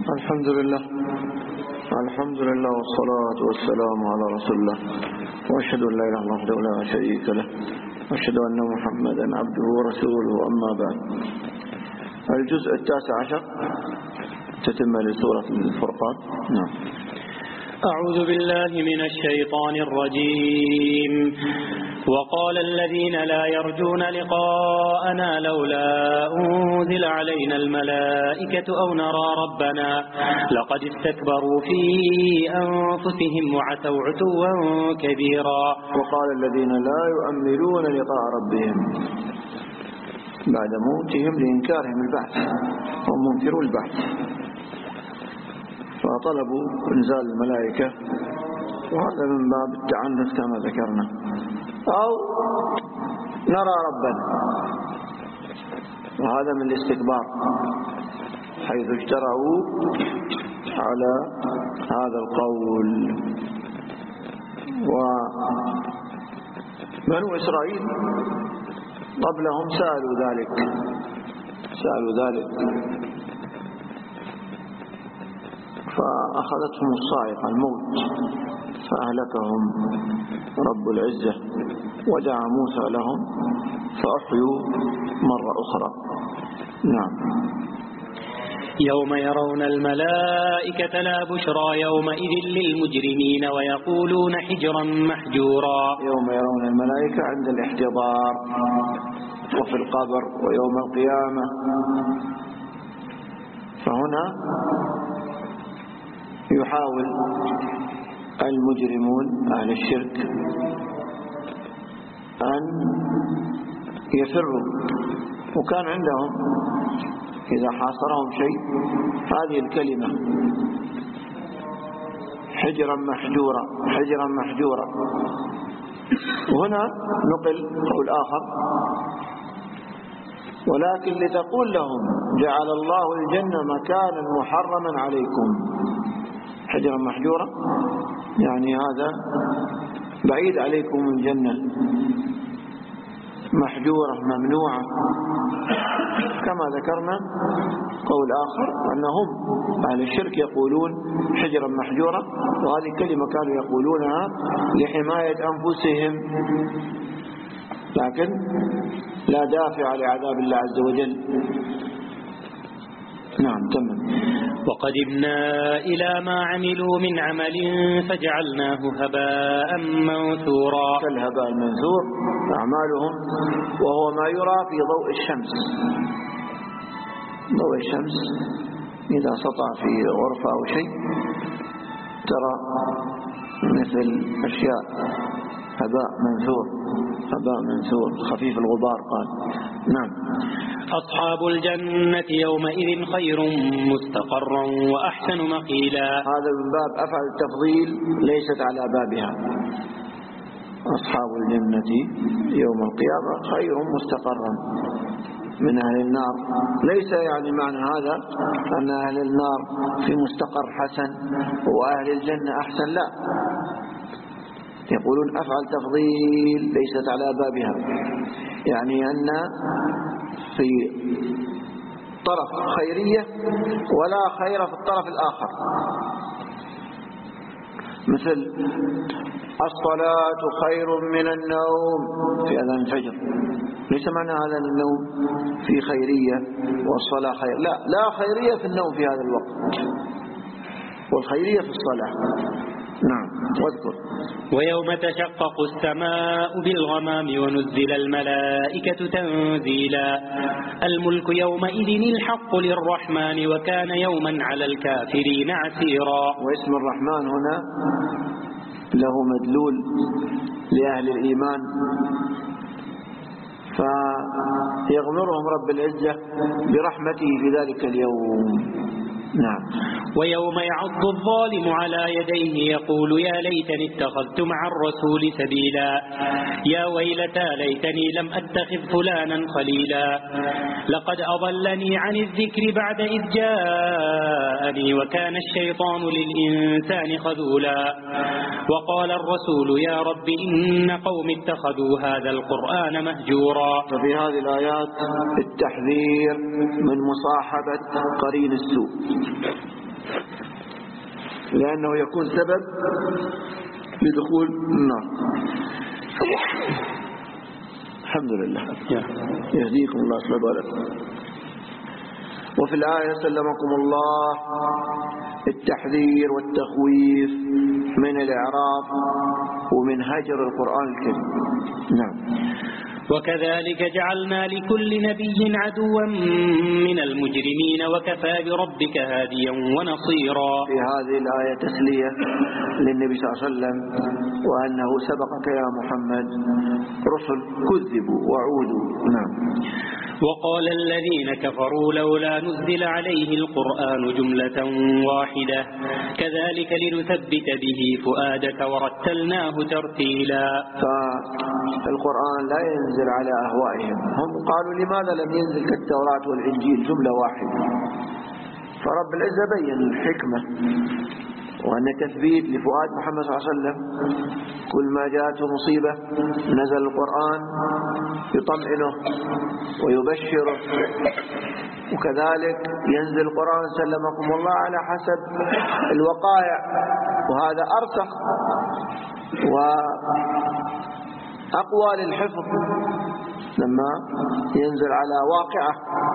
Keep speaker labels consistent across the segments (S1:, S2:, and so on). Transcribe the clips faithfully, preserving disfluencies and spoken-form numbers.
S1: الحمد لله الحمد لله والصلاة والسلام على رسول الله، وأشهد أن لا إله إلا الله وحده لا شريك له، وأشهد أن محمدا عبده ورسوله. أما بعد، الجزء التاسع عشر تتم لسورة الفرقان. نعم.
S2: أعوذ بالله من الشيطان الرجيم. وقال الذين لا يرجون لقاءنا لولا أنزل علينا الملائكة أو نرى ربنا لقد استكبروا في أنفسهم وعتوا عتوا كبيرا.
S1: وقال الذين لا يؤملون لقاء ربهم بعد موتهم لإنكارهم البعث، هم منكروا البعث، فطلبوا إنزال الملائكة، وهذا من باب التعنت كما ذكرنا، أو نرى ربنا، وهذا من الاستكبار حيث اجترأوا على هذا القول. وبنو إسرائيل قبلهم سألوا ذلك سألوا ذلك فأخذتهم الصاعقة الموت فأهلكهم رب العزة، ودعا موسى لهم فأحيوا مرة أخرى. نعم.
S2: يوم يرون الملائكة لا بشرى يومئذ للمجرمين ويقولون حجرا محجورا.
S1: يوم يرون الملائكة عند الاحتضار وفي القبر ويوم القيامة، فهنا يحاول المجرمون أهل الشرك أن يفروا، وكان عندهم إذا حاصرهم شيء هذه الكلمة حجرا محجورا حجرا محجورا. وهنا نقل قول آخر: ولكن لتقول لهم جعل الله الجنة مكانا محرما عليكم. حجرا محجورا يعني هذا بعيد عليكم من الجنة، محجورة ممنوعة. كما ذكرنا قول آخر أنهم أهل الشرك يقولون حجرا محجورة، وهذه كلمة كانوا يقولونها لحماية أنفسهم، لكن لا دافع لعذاب الله عز وجل. نعم. تمام.
S2: وقدمنا إلى ما عملوا من عمل فجعلناه هباء منثورا.
S1: كالهباء المنثور أعمالهم، وهو ما يرى في ضوء الشمس. ضوء الشمس إذا سطع في غرفة أو شيء ترى مثل أشياء هباء منثور هباء منثور خفيف الغبار. قال. نعم.
S2: أصحاب الجنة يومئذ خير مستقرا وأحسن مقيلا.
S1: هذا من باب أفعل التفضيل ليست على بابها. أصحاب الجنة يوم القيامة خير مستقرا من أهل النار. ليس يعني معنى هذا أن أهل النار في مستقر حسن وأهل الجنة أحسن، لا، يقولون أفعل تفضيل ليست على بابها، يعني أن في طرف خيرية ولا خير في الطرف الآخر، مثل الصلاة خير من النوم في أذان الفجر، ليس معنى هذا النوم في خيرية والصلاة خير، لا لا خيرية في النوم في هذا الوقت، والخيرية في الصلاة. نعم. واذكر
S2: ويوم تشقق السماء بالغمام ونزل الملائكة تنزيلا. الملك يومئذ الحق للرحمن وكان يوما على الكافرين عسيرا.
S1: واسم الرحمن هنا له مدلول لأهل الإيمان، فيغمرهم رب العزة برحمته في ذلك اليوم. نعم.
S2: ويوم يعض الظالم على يديه يقول يا ليتني اتخذت مع الرسول سبيلا. يا ويلتى ليتني لم أتخذ فلانا خليلا. لقد أضلني عن الذكر بعد إذ جاءني وكان الشيطان للإنسان خذولا. وقال الرسول يا رب إن قوم اتخذوا هذا القرآن مهجورا.
S1: ففي هذه الآيات التحذير من مصاحبة قرين السوء، لأنه يكون سبب لدخول النار. الحمد لله. يهديكم الله أصلح بالكم. وفي الآية سلمكم الله التحذير والتخويف من الإعراض ومن هجر القرآن الكريم. نعم.
S2: وكذلك جعلنا لكل نبي عدوا من المجرمين وكفى بربك هاديا ونصيرا.
S1: في هذه الآية تسلية للنبي صلى الله عليه وسلم وأنه سبقك يا محمد رسل كذبوا وعودوا. نعم.
S2: وقال الذين كفروا لولا نزل عليه القرآن جملة واحدة كذلك لنثبت به فؤادك ورتلناه ترتيلا.
S1: فالقرآن لا ينزل على أهوائهم. هم قالوا لماذا لم ينزل كالتوراة والإنجيل جملة واحدة؟ فرب العزة بين الحكمة وأن تثبيت لفؤاد محمد صلى الله عليه وسلم كل ما جاءته مصيبة نزل القرآن يطمئنه ويبشره، وكذلك ينزل القرآن سلمكم الله على حسب الوقائع، وهذا أرسخ وأقوى للحفظ لما ينزل على واقعه.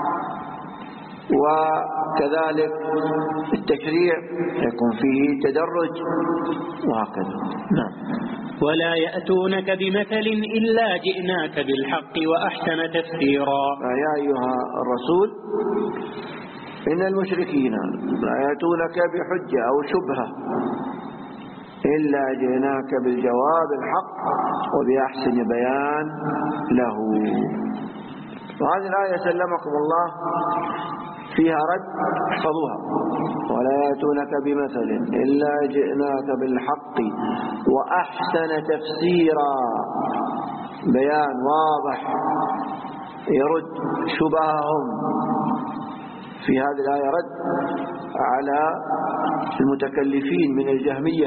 S1: وكذلك التشريع يكون فيه تدرج وهكذا. نعم.
S2: ولا يأتونك بمثل إلا جئناك بالحق وأحسن تفسيرا.
S1: يا أيها الرسول إن المشركين لا يأتونك بحجة أو شبهة إلا جئناك بالجواب الحق وبأحسن بيان له. وهذه الآية سلمكم الله فيها رد، احفظوها. ولا يأتونك بمثل إلا جئناك بالحق وأحسن تفسيرا، بيان واضح يرد شبههم. في هذه الآية رد على المتكلفين من الجهمية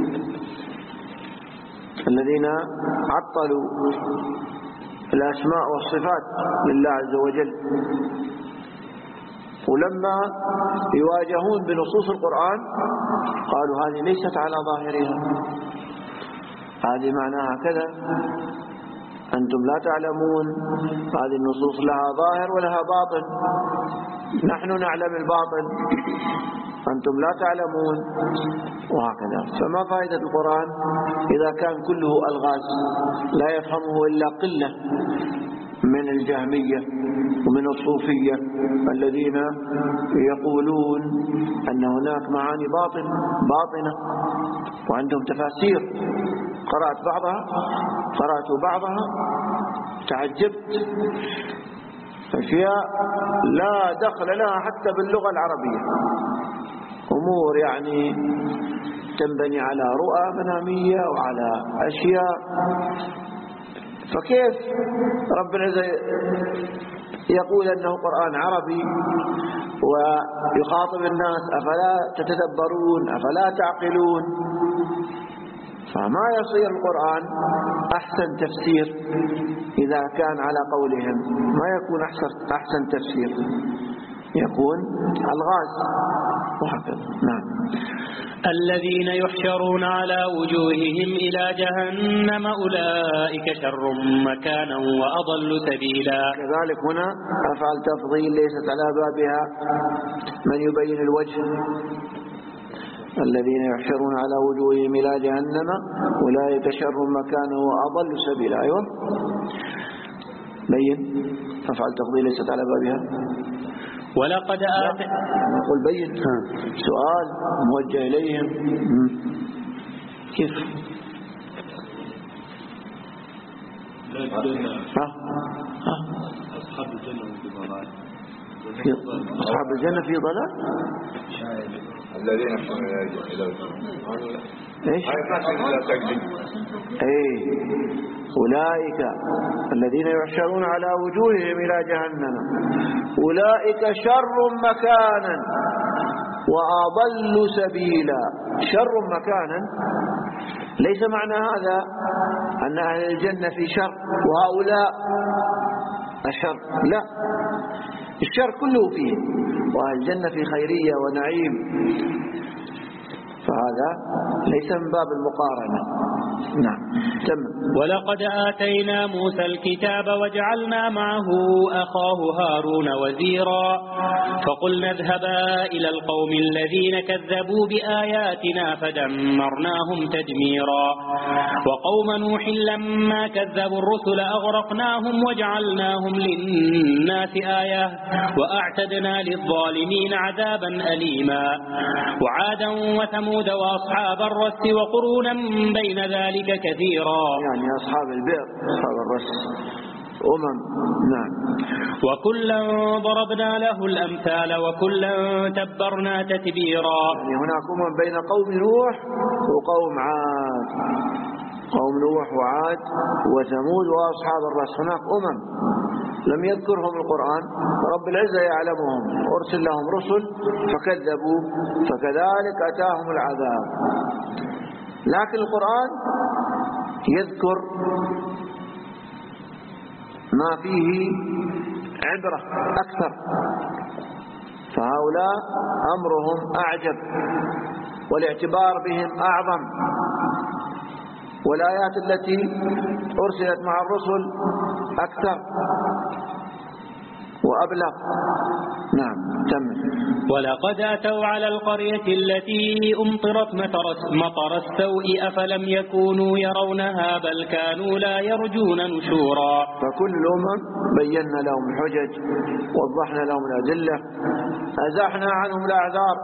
S1: الذين عطلوا الأسماء والصفات لله عز وجل، ولما يواجهون بنصوص القرآن قالوا هذه ليست على ظاهرها، هذه معناها كذا، أنتم لا تعلمون، هذه النصوص لها ظاهر ولها باطن، نحن نعلم الباطن أنتم لا تعلمون، وهكذا. فما فائدة القرآن إذا كان كله ألغاز لا يفهمه إلا قلة من الجهمية ومن الصوفية الذين يقولون أن هناك معاني باطن باطنة وعندهم تفاسير. قرأت بعضها قرأت بعضها تعجبت، أشياء لا دخل لها حتى باللغة العربية، أمور يعني تنبني على رؤى منامية وعلى أشياء. فكيف رب العزة يقول أنه قرآن عربي ويخاطب الناس؟ أفلا تتدبرون أفلا تعقلون؟ فما يصير القرآن أحسن تفسير إذا كان على قولهم، ما يكون أحسن, أحسن تفسير، يكون الغاز وهكذا. نعم.
S2: الذين يحشرون على وجوههم إلى جهنم أولئك شر مكانا وأضل سبيلا. كذلك
S1: هنا أفعل تفضيل ليست على بابها من يبين الوجه. الذين يحشرون على وجوههم إلى جهنم أولئك شر مكانا وأضل سبيلا. أيوة بين أفعل تفضيل ليست على بابها.
S2: ولقد آت
S1: نقول بين سؤال موجه إليهم. كيف ها ها
S3: أصحاب الجنة في ضلال.
S1: أصحاب الجنة في ضلال.
S3: الذين يحشرون إلى الجنة
S1: ايش؟ ايه أولئك الذين يحشرون على وجوههم إلى جهنم أولئك شر مكانا وأضل سبيلا. شر مكانا ليس معنى هذا أن أهل الجنة في شر وهؤلاء الشر، لا، الشر كله فيه، وأهل الجنة في خيرية ونعيم. فهذا ليس من باب المقارنة. نعم تم.
S2: ولقد آتينا موسى الكتاب وجعلنا معه أخاه هارون وزيرا فقلنا اذهبا إلى القوم الذين كذبوا بآياتنا فدمرناهم تدميرا وقوم نوح لما كذبوا الرسل أغرقناهم وجعلناهم للناس آية وأعتدنا للظالمين عذابا أليما وعادا وثمود وأصحاب الرس وقرونا بين ذلك كثيرا
S1: يعني أصحاب البئر أصحاب الرس أمم. نعم.
S2: وكلا ضربنا له الأمثال وكلا تبرنا تتبيرا
S1: يعني هناك أمم بين قوم نوح وقوم عاد، قوم نوح وعاد وثمود وأصحاب الرس، هناك أمم لم يذكرهم القرآن، رب العزة يعلمهم، أرسل لهم رسل فكذبوا فكذلك أتاهم العذاب. لكن القرآن يذكر ما فيه عبرة أكثر، فهؤلاء أمرهم أعجب والاعتبار بهم أعظم، والآيات التي أرسلت مع الرسل أكثر وأبلغ. نعم تم.
S2: ولقد أتوا على القرية التي أمطرت مطر السوء أفلم يكونوا يرونها بل كانوا لا يرجون نشورا.
S1: فكل الأمم بينا لهم الحجج ووضحنا لهم الأدلة، أزحنا عنهم الأعذار.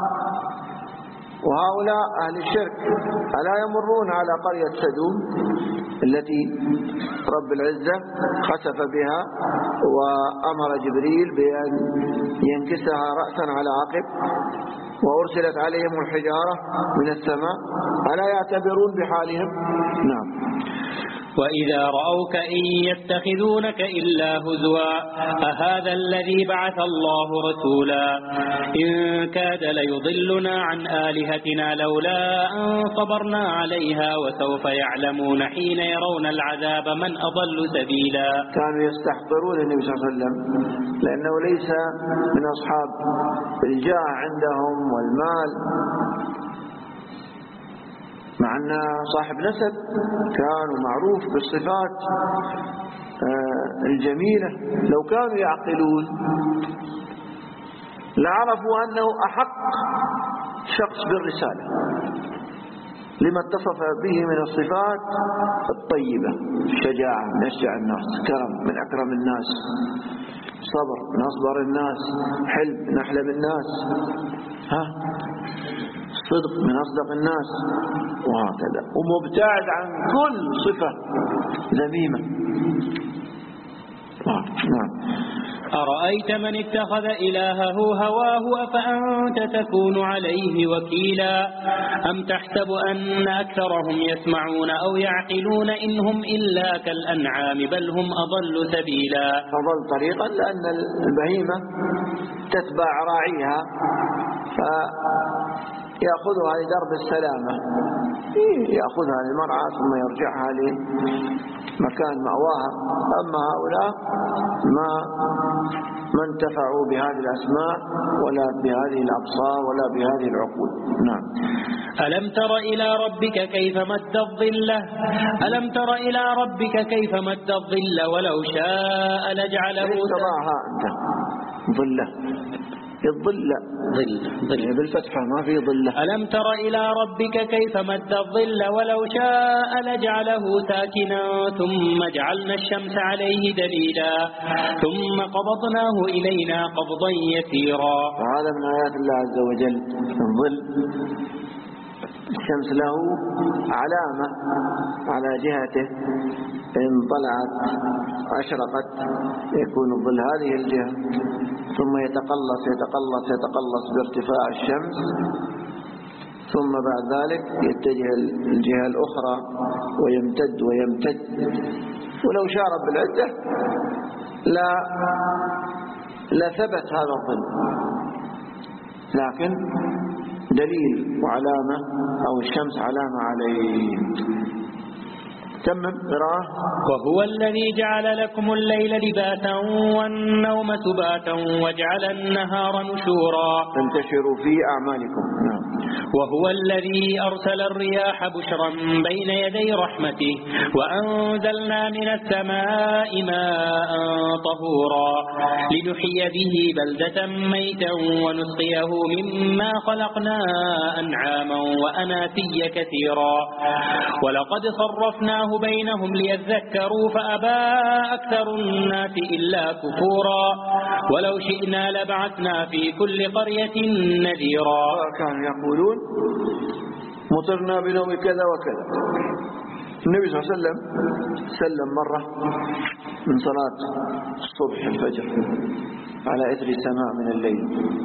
S1: وهؤلاء أهل الشرك ألا يمرون على قرية سدوم التي رب العزة خسف بها وأمر جبريل بأن ينكسها رأسا على عقب وأرسلت عليهم الحجارة من السماء، ألا يعتبرون بحالهم؟ نعم.
S2: وإذا رأوك إن يتخذونك إلا هزوا أهذا الذي بعث الله رسولا إن كاد ليضلنا عن آلهتنا لولا أن صبرنا عليها وسوف يعلمون حين يرون العذاب من أضل سبيلا.
S1: كانوا يستحقرون النبي صلى الله عليه وسلم لأنه ليس من أصحاب الجاه عندهم والمال، مع أنه صاحب نسب كان معروف بالصفات الجميلة. لو كانوا يعقلون لعرفوا أنه أحق شخص بالرسالة لما اتصف به من الصفات الطيبة، شجاعة من أشجع الناس، كرم من أكرم الناس، صبر من أصبر الناس، حلم من أحلم الناس، ها صدق من أصدق الناس، وهكذا، ومبتعد عن كل صفة ذميمة. نعم.
S2: أرأيت من اتخذ إلهه هواه أفأنت تكون عليه وكيلا أم تحسب أن أكثرهم يسمعون أو يعقلون إنهم إلا كالأنعام بل هم أضل سبيلا.
S1: أضل طريقا لأن البهيمة تتبع راعيها فيأخذها لدرب السلامة، يأخذها للمرعى ثم يرجعها لمكان مأواها. أما هؤلاء ما ما انتفعوا بهذه الأسماء ولا بهذه الأبصار ولا بهذه العقول. نعم.
S2: ألم تر إلى ربك كيف مد الظل ألم تر إلى ربك كيف مد الظل ولو شاء لجعله
S1: تضعها أنت ظلة الظل
S2: ظل ظل
S1: بالفتحة ما في ظلة.
S2: ألم تر إلى ربك كيف مد الظل ولو شاء لجعله ساكنا ثم جعلنا الشمس عليه دليلا ثم قبضناه إلينا قبضا يسيرا.
S1: وهذا من آيات الله عز وجل. الظل الشمس له علامة على جهته، إن طلعت أشرقت يكون الظل هذه الجهة، ثم يتقلص يتقلص يتقلص بارتفاع الشمس، ثم بعد ذلك يتجه الجهة الأخرى ويمتد ويمتد. ولو شاء رب العزة لا لثبت هذا الظل، لكن دليل وعلامة أو الشمس علامة عليه. تمم قراءة.
S2: وهو الذي جعل لكم الليل لباسا والنوم سباتا وجعل النهار نشورا
S1: تنتشروا في أعمالكم. نعم.
S2: وهو الذي أرسل الرياح بشرا بين يدي رحمته وأنزلنا من السماء ماء طهورا لنحيي به بلدة ميتا ونسقيه مما خلقنا أنعاما وأناسيا كثيرا ولقد صرفناه بينهم ليذكروا فأبى أكثر الناس إلا كفورا ولو شئنا لبعثنا في كل قرية نذيرا.
S1: كانوا يقولون مطرنا بنوم كذا وكذا. النبي صلى الله عليه وسلم سلم مرة من صلاة الصبح الفجر على إثر السماء من الليل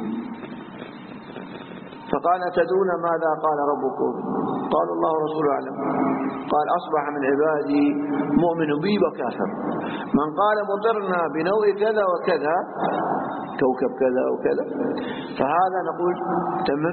S1: فقال تدرون ماذا قال ربكم؟ قالوا الله ورسوله أعلم. قال أصبح من عبادي مؤمن بي وكافر. من قال مطرنا بنوء كذا وكذا كوكب كذا وكذا فهذا نقول تمام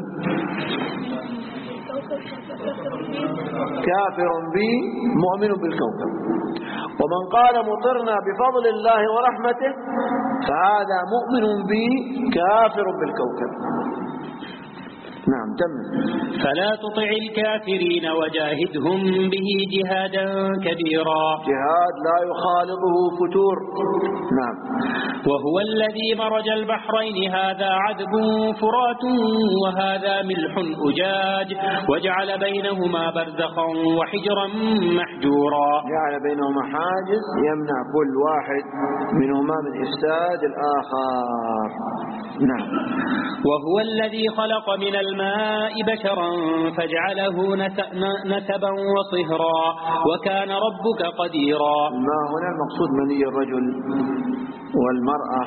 S1: كافر بي مؤمن بالكوكب. ومن قال مطرنا بفضل الله ورحمته فهذا مؤمن بي كافر بالكوكب. نعم تم.
S2: فلا تطع الكافرين وجاهدهم به جهادا كبيرا.
S1: جهاد لا يخالطه فتور. نعم.
S2: وهو الذي مرج البحرين هذا عذب فرات وهذا ملح أجاج وجعل بينهما برزخا وحجرا محجورا.
S1: جعل بينهما حاجز يمنع كل واحد منهما من إفساد الآخر. نعم.
S2: وهو الذي خلق من الماء بشرا فجعله نسبا وصهرا وكان ربك قديرا.
S1: الماء هنا المقصود مني الرجل والمرأة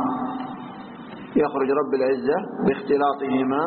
S1: يخرج رب العزة باختلاطهما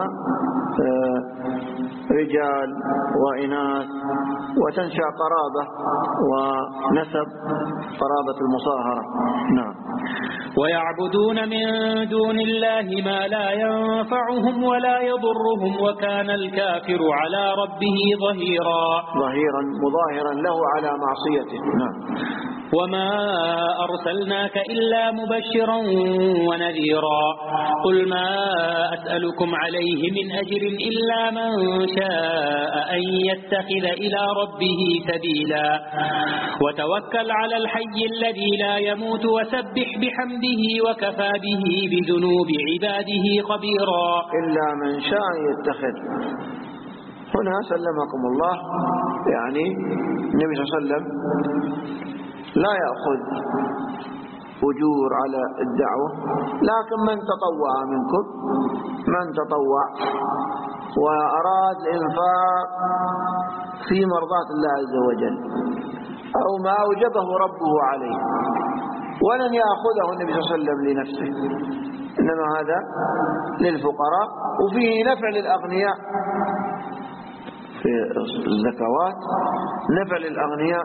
S1: رجال وإناث وتنشأ قرابة ونسب قرابة المصاهرة. نعم.
S2: ويعبدون من دون الله ما لا ينفعهم ولا يضرهم وكان الكافر على ربه ظهيرا.
S1: ظهيرا مظاهرا له على معصيته. نعم.
S2: وما أرسلناك إلا مبشرا ونذيرا قل ما أسألكم عليه من أجر إلا من شاء أن يتخذ إلى ربه سبيلا وتوكل على الحي الذي لا يموت وسبح بحمده وكفى به بذنوب عباده خبيرا.
S1: إلا من شاء يتخذ. هنا سلمكم الله يعني النبي صلى الله عليه وسلم لا يأخذ أجور على الدعوة لكن من تطوع منكم من تطوع وأراد الإنفاق في مرضاة الله عز وجل أو ما أوجبه ربه عليه ولن يأخذه النبي صلى الله عليه وسلم لنفسه إنما هذا للفقراء وفيه نفع للأغنياء في الزكوات نفع للأغنياء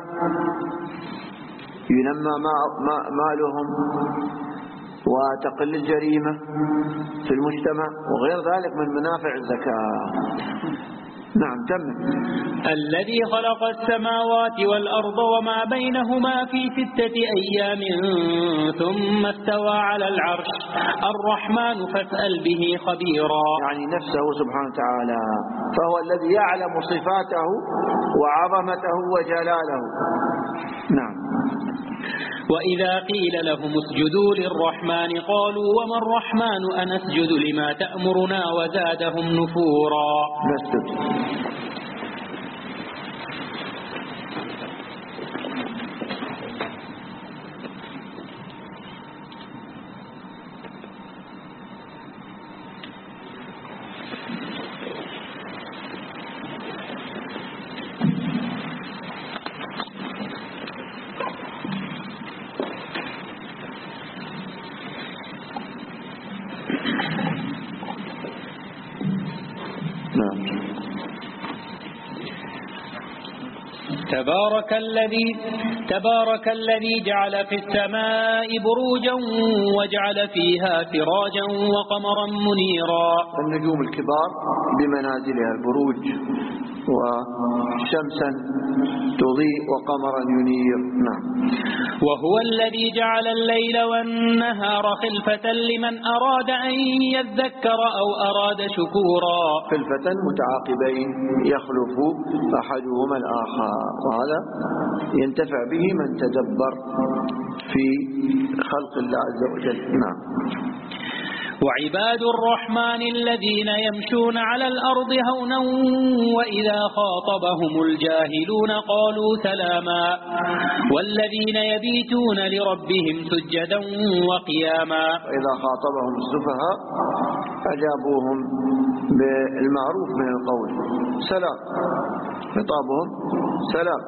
S1: ينمى مالهم وتقل الجريمة في المجتمع وغير ذلك من منافع الزكاة. نعم تم.
S2: الذي خلق السماوات والأرض وما بينهما في ستة أيام ثم استوى على العرش الرحمن فاسأل به خبيرا.
S1: يعني نفسه سبحانه وتعالى فهو الذي يعلم صفاته وعظمته وجلاله. نعم.
S2: وإذا قيل لهم اسجدوا للرحمن قالوا وما الرحمن أنسجد لما تأمرنا وزادهم نفورا.
S1: نسجد. نعم.
S2: تبارك الذي تبارك الذي جعل في السماء بروجا وجعل فيها سراجا وقمرا منيرا.
S1: النجوم الكبار بمنازلها البروج، وشمسا تضيء وقمرا ينير. نعم.
S2: وهو الذي جعل الليل والنهار خلفة لمن أراد أن يذكر أو أراد شكورا.
S1: خلفة متعاقبين يخلف أحدهما الآخر، وهذا ينتفع به من تدبر في خلق الله عز وجل. نعم.
S2: وعباد الرحمن الذين يمشون على الأرض هونا وإذا خاطبهم الجاهلون قالوا سلاما والذين يبيتون لربهم سجدا وقياما.
S1: وإذا خاطبهم السفهاء أجابوهم بالمعروف من القول، سلام، خطابهم سلام،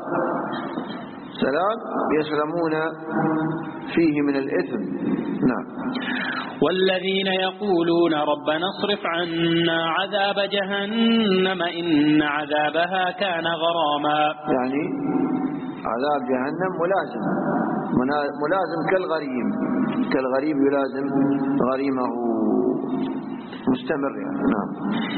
S1: سلام يسلمون فيه من الإثم. نعم.
S2: والذين يقولون ربنا اصرف عنا عذاب جهنم إن عذابها كان غراما.
S1: يعني عذاب جهنم ملازم ملازم كالغريم كالغريم يلازم غريمه مستمر. يعني. نعم.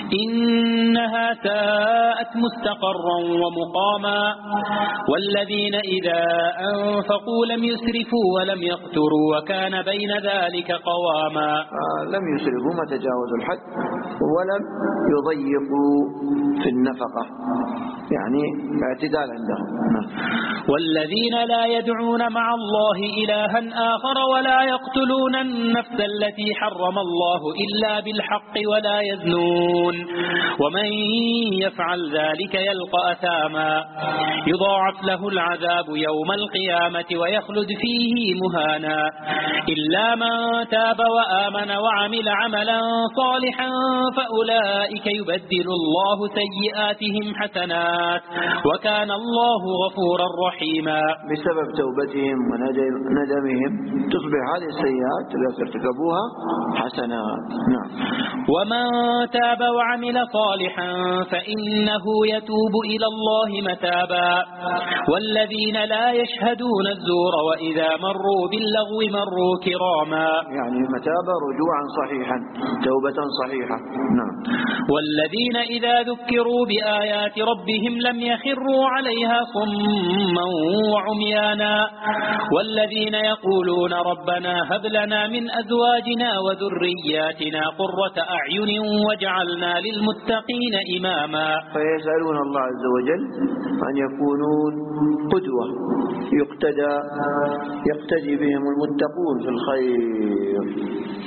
S2: إنها ساءت مستقرا ومقاما والذين إذا أنفقوا لم يسرفوا ولم يقتروا وكان بين ذلك قواما.
S1: آه لم يسرفوا ما تجاوزوا الحد ولم يضيقوا في النفقة، يعني اعتدال عندهم. نعم.
S2: والذين لا يدعون مع الله إلها آخر ولا يقتلون النفس التي حرم الله إلا بالحق ولا يزنون ومن يفعل ذلك يلقى أثاما يضاعف له العذاب يوم القيامة ويخلد فيه مهانا إلا من تاب وآمن وعمل عملا صالحا فأولئك يبدل الله سيئاتهم حسنات وكان الله غفورا رحيما.
S1: بسبب توبتهم وندمهم تصبح هذه السيئات التي ارتكبوها حسنات. نعم.
S2: ومن تاب وعمل صالحا فإنه يتوب إلى الله متابا والذين لا يشهدون الزور وإذا مروا باللغو مروا كراما.
S1: يعني متابا رجوعا صحيحا، توبة صحيحة. نعم.
S2: والذين إذا ذكروا بآيات ربهم لم يخروا عليها صما وعميانا والذين يقولون ربنا هب لنا من أزواجنا وذرياتنا قرة أعين وجعلنا للمتقين إماما.
S1: فيسألون الله عز وجل أن يكونون قدوة يقتدى يقتدي بهم المتقون في الخير.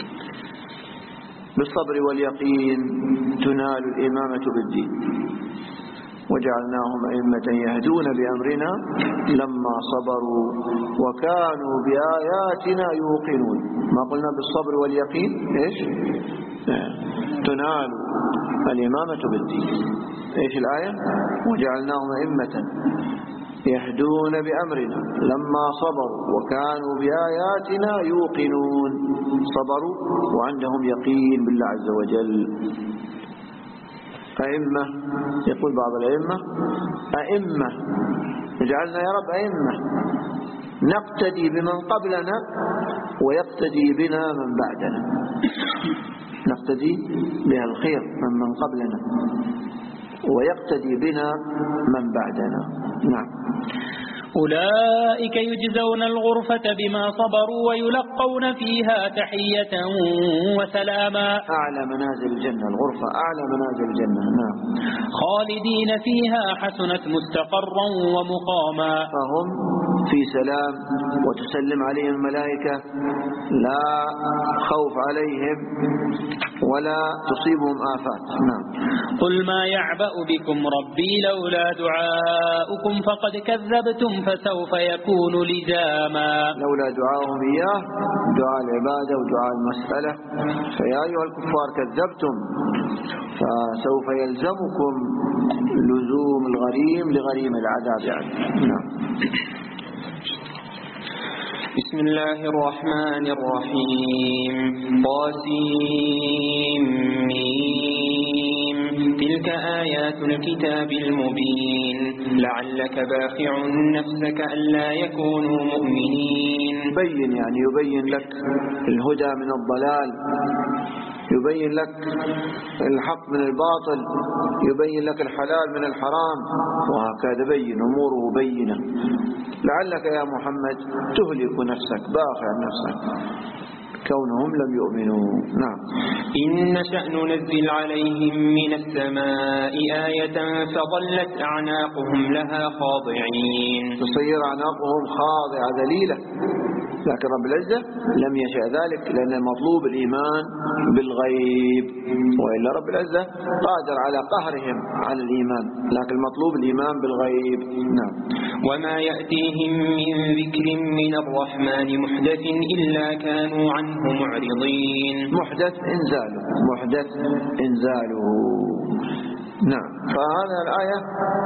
S1: بالصبر واليقين تنال الإمامة بالدين. وجعلناهم أئمة يهدون بأمرنا لما صبروا وكانوا بآياتنا يوقنون. ما قلنا بالصبر واليقين إيش؟ تنال الإمامة بالدين. إيش الآية؟ وجعلناهم أئمة يهدون بأمرنا لما صبروا وكانوا بآياتنا يوقنون. صبروا وعندهم يقين بالله عز وجل. أئمة، يقول بعض الأئمة أئمة اجعلنا يا رب أئمة نقتدي بمن قبلنا ويقتدي بنا من بعدنا. نقتدي بها الخير من من قبلنا ويقتدي بنا من بعدنا. نعم.
S2: أولئك يجزون الغرفة بما صبروا ويلقون فيها تحية وسلاما.
S1: أعلى منازل الجنة الغرفة، أعلى منازل الجنة. نعم.
S2: خالدين فيها حسنت مستقرا ومقاما.
S1: فهم في سلام وتسلم عليهم الملائكة، لا خوف عليهم ولا تصيبهم آفات. نعم.
S2: قل ما يعبأ بكم ربي لولا دعاؤكم فقد كذبتم فسوف يكون لزاما.
S1: لولا دعاؤهم إياه، دعاء العبادة ودعاء المسألة، فيا أيها الكفار كذبتم فسوف يلزمكم لزوم الغريم لغريم العذاب. يعني. نعم.
S2: بسم الله الرحمن الرحيم. طاسيم. تلك تلك آيات الكتاب المبين لعلك باخع نفسك ألا يكونوا مؤمنين.
S1: يبين يعني يبين لك الهدى من الضلال، يبين لك الحق من الباطل، يبين لك الحلال من الحرام، وهكذا بين أموره بينة. لعلك يا محمد تهلك نفسك، باخع نفسك كونهم لم يؤمنوا. نعم.
S2: إن نشأ ننزل عليهم من السماء آية فظلت أعناقهم لها خاضعين.
S1: تصير أعناقهم خاضعة ذليلة، لكن رب العزة لم يشاء ذلك، لأن المطلوب الإيمان بالغيب، وإلا رب العزة قادر على قهرهم على الإيمان، لكن المطلوب الإيمان بالغيب. نعم.
S2: وما يأتيهم من ذكر من الرحمن محدث إلا كانوا عنه معرضين.
S1: محدث إنزاله، محدث إنزاله. نعم. فهذا الآية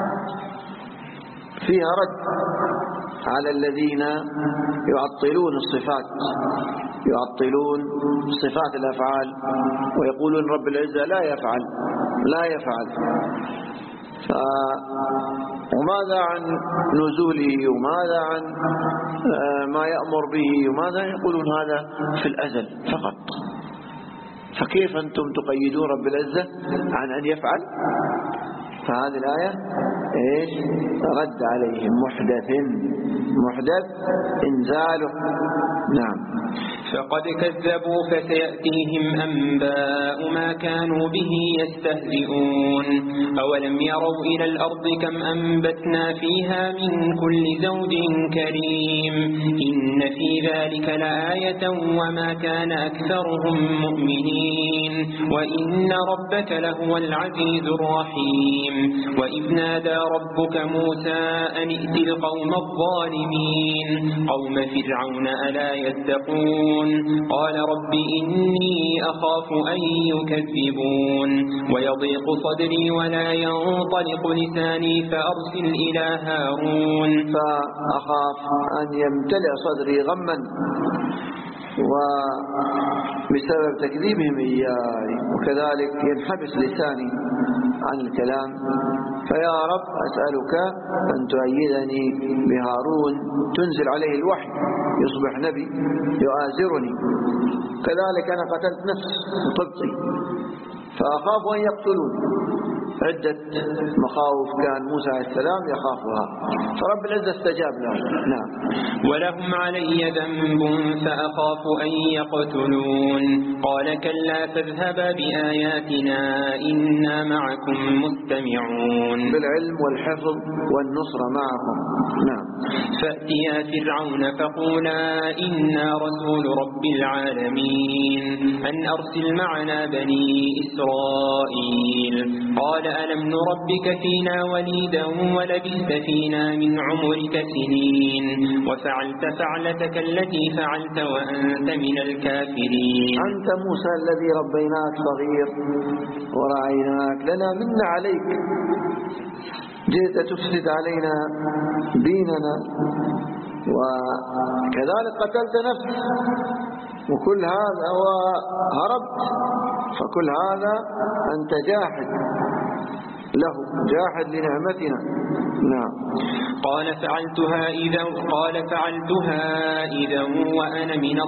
S1: فيها رد على الذين يعطلون الصفات، يعطلون صفات الأفعال، ويقولون رب العزة لا يفعل لا يفعل. ف... وماذا عن نزوله، وماذا عن ما يأمر به، وماذا يقولون هذا في الأزل فقط. فكيف أنتم تقيدون رب العزة عن أن يفعل؟ فهذه الآية إيش؟ رد عليهم. محدث، محدث إنزاله. نعم.
S2: فقد كذبوا فسيأتيهم أنباء ما كانوا به يستهزئون. أولم يروا إلى الأرض كم أنبتنا فيها من كل زوج كريم إن في ذلك لآية وما كان أكثرهم مؤمنين وإن ربك لهو العزيز الرحيم. وإذ نادى ربك موسى أن ائت القوم الظالمين قوم فرعون ألا يتقون قال رب إني أخاف أن يكذبون ويضيق صدري ولا ينطلق لساني فأرسل إلى هارون.
S1: فأخاف أن يمتلئ صدري غما وبسبب تكذيبهم إياي، وكذلك ينحبس لساني عن الكلام. فيا رب أسألك أن تؤيدني بهارون تنزل عليه الوحي يصبح نبي يؤازرني. كذلك أنا قتلت نفس طبطي فأخاف أن يقتلون. عدة مخاوف كان موسى عليه السلام يخافها، فرب العزة استجاب له. نعم.
S2: ولهم علي ذنب فأخاف أن يقتلون قال كلا فاذهبا بآياتنا إنا معكم مستمعون.
S1: بالعلم والحفظ والنصر معكم. نعم.
S2: فأتيا فرعون فقولا إنا رسول رب العالمين أن أرسل معنا بني إسرائيل. قال ألم نربك فينا وليدا ولبثت فينا من عمرك سنين وفعلت فعلتك التي فعلت وأنت من الكافرين.
S1: أنت موسى الذي ربيناك صغير ورعيناك لنا منا عليك، جئت تفسد علينا ديننا وكذلك قتلت نفس وكل هذا وهربت، فكل هذا أنت جاحد له، جاحد لنعمتنا. نعم.
S2: قال فعلتها إذا قال فعلتها إذا وأنا من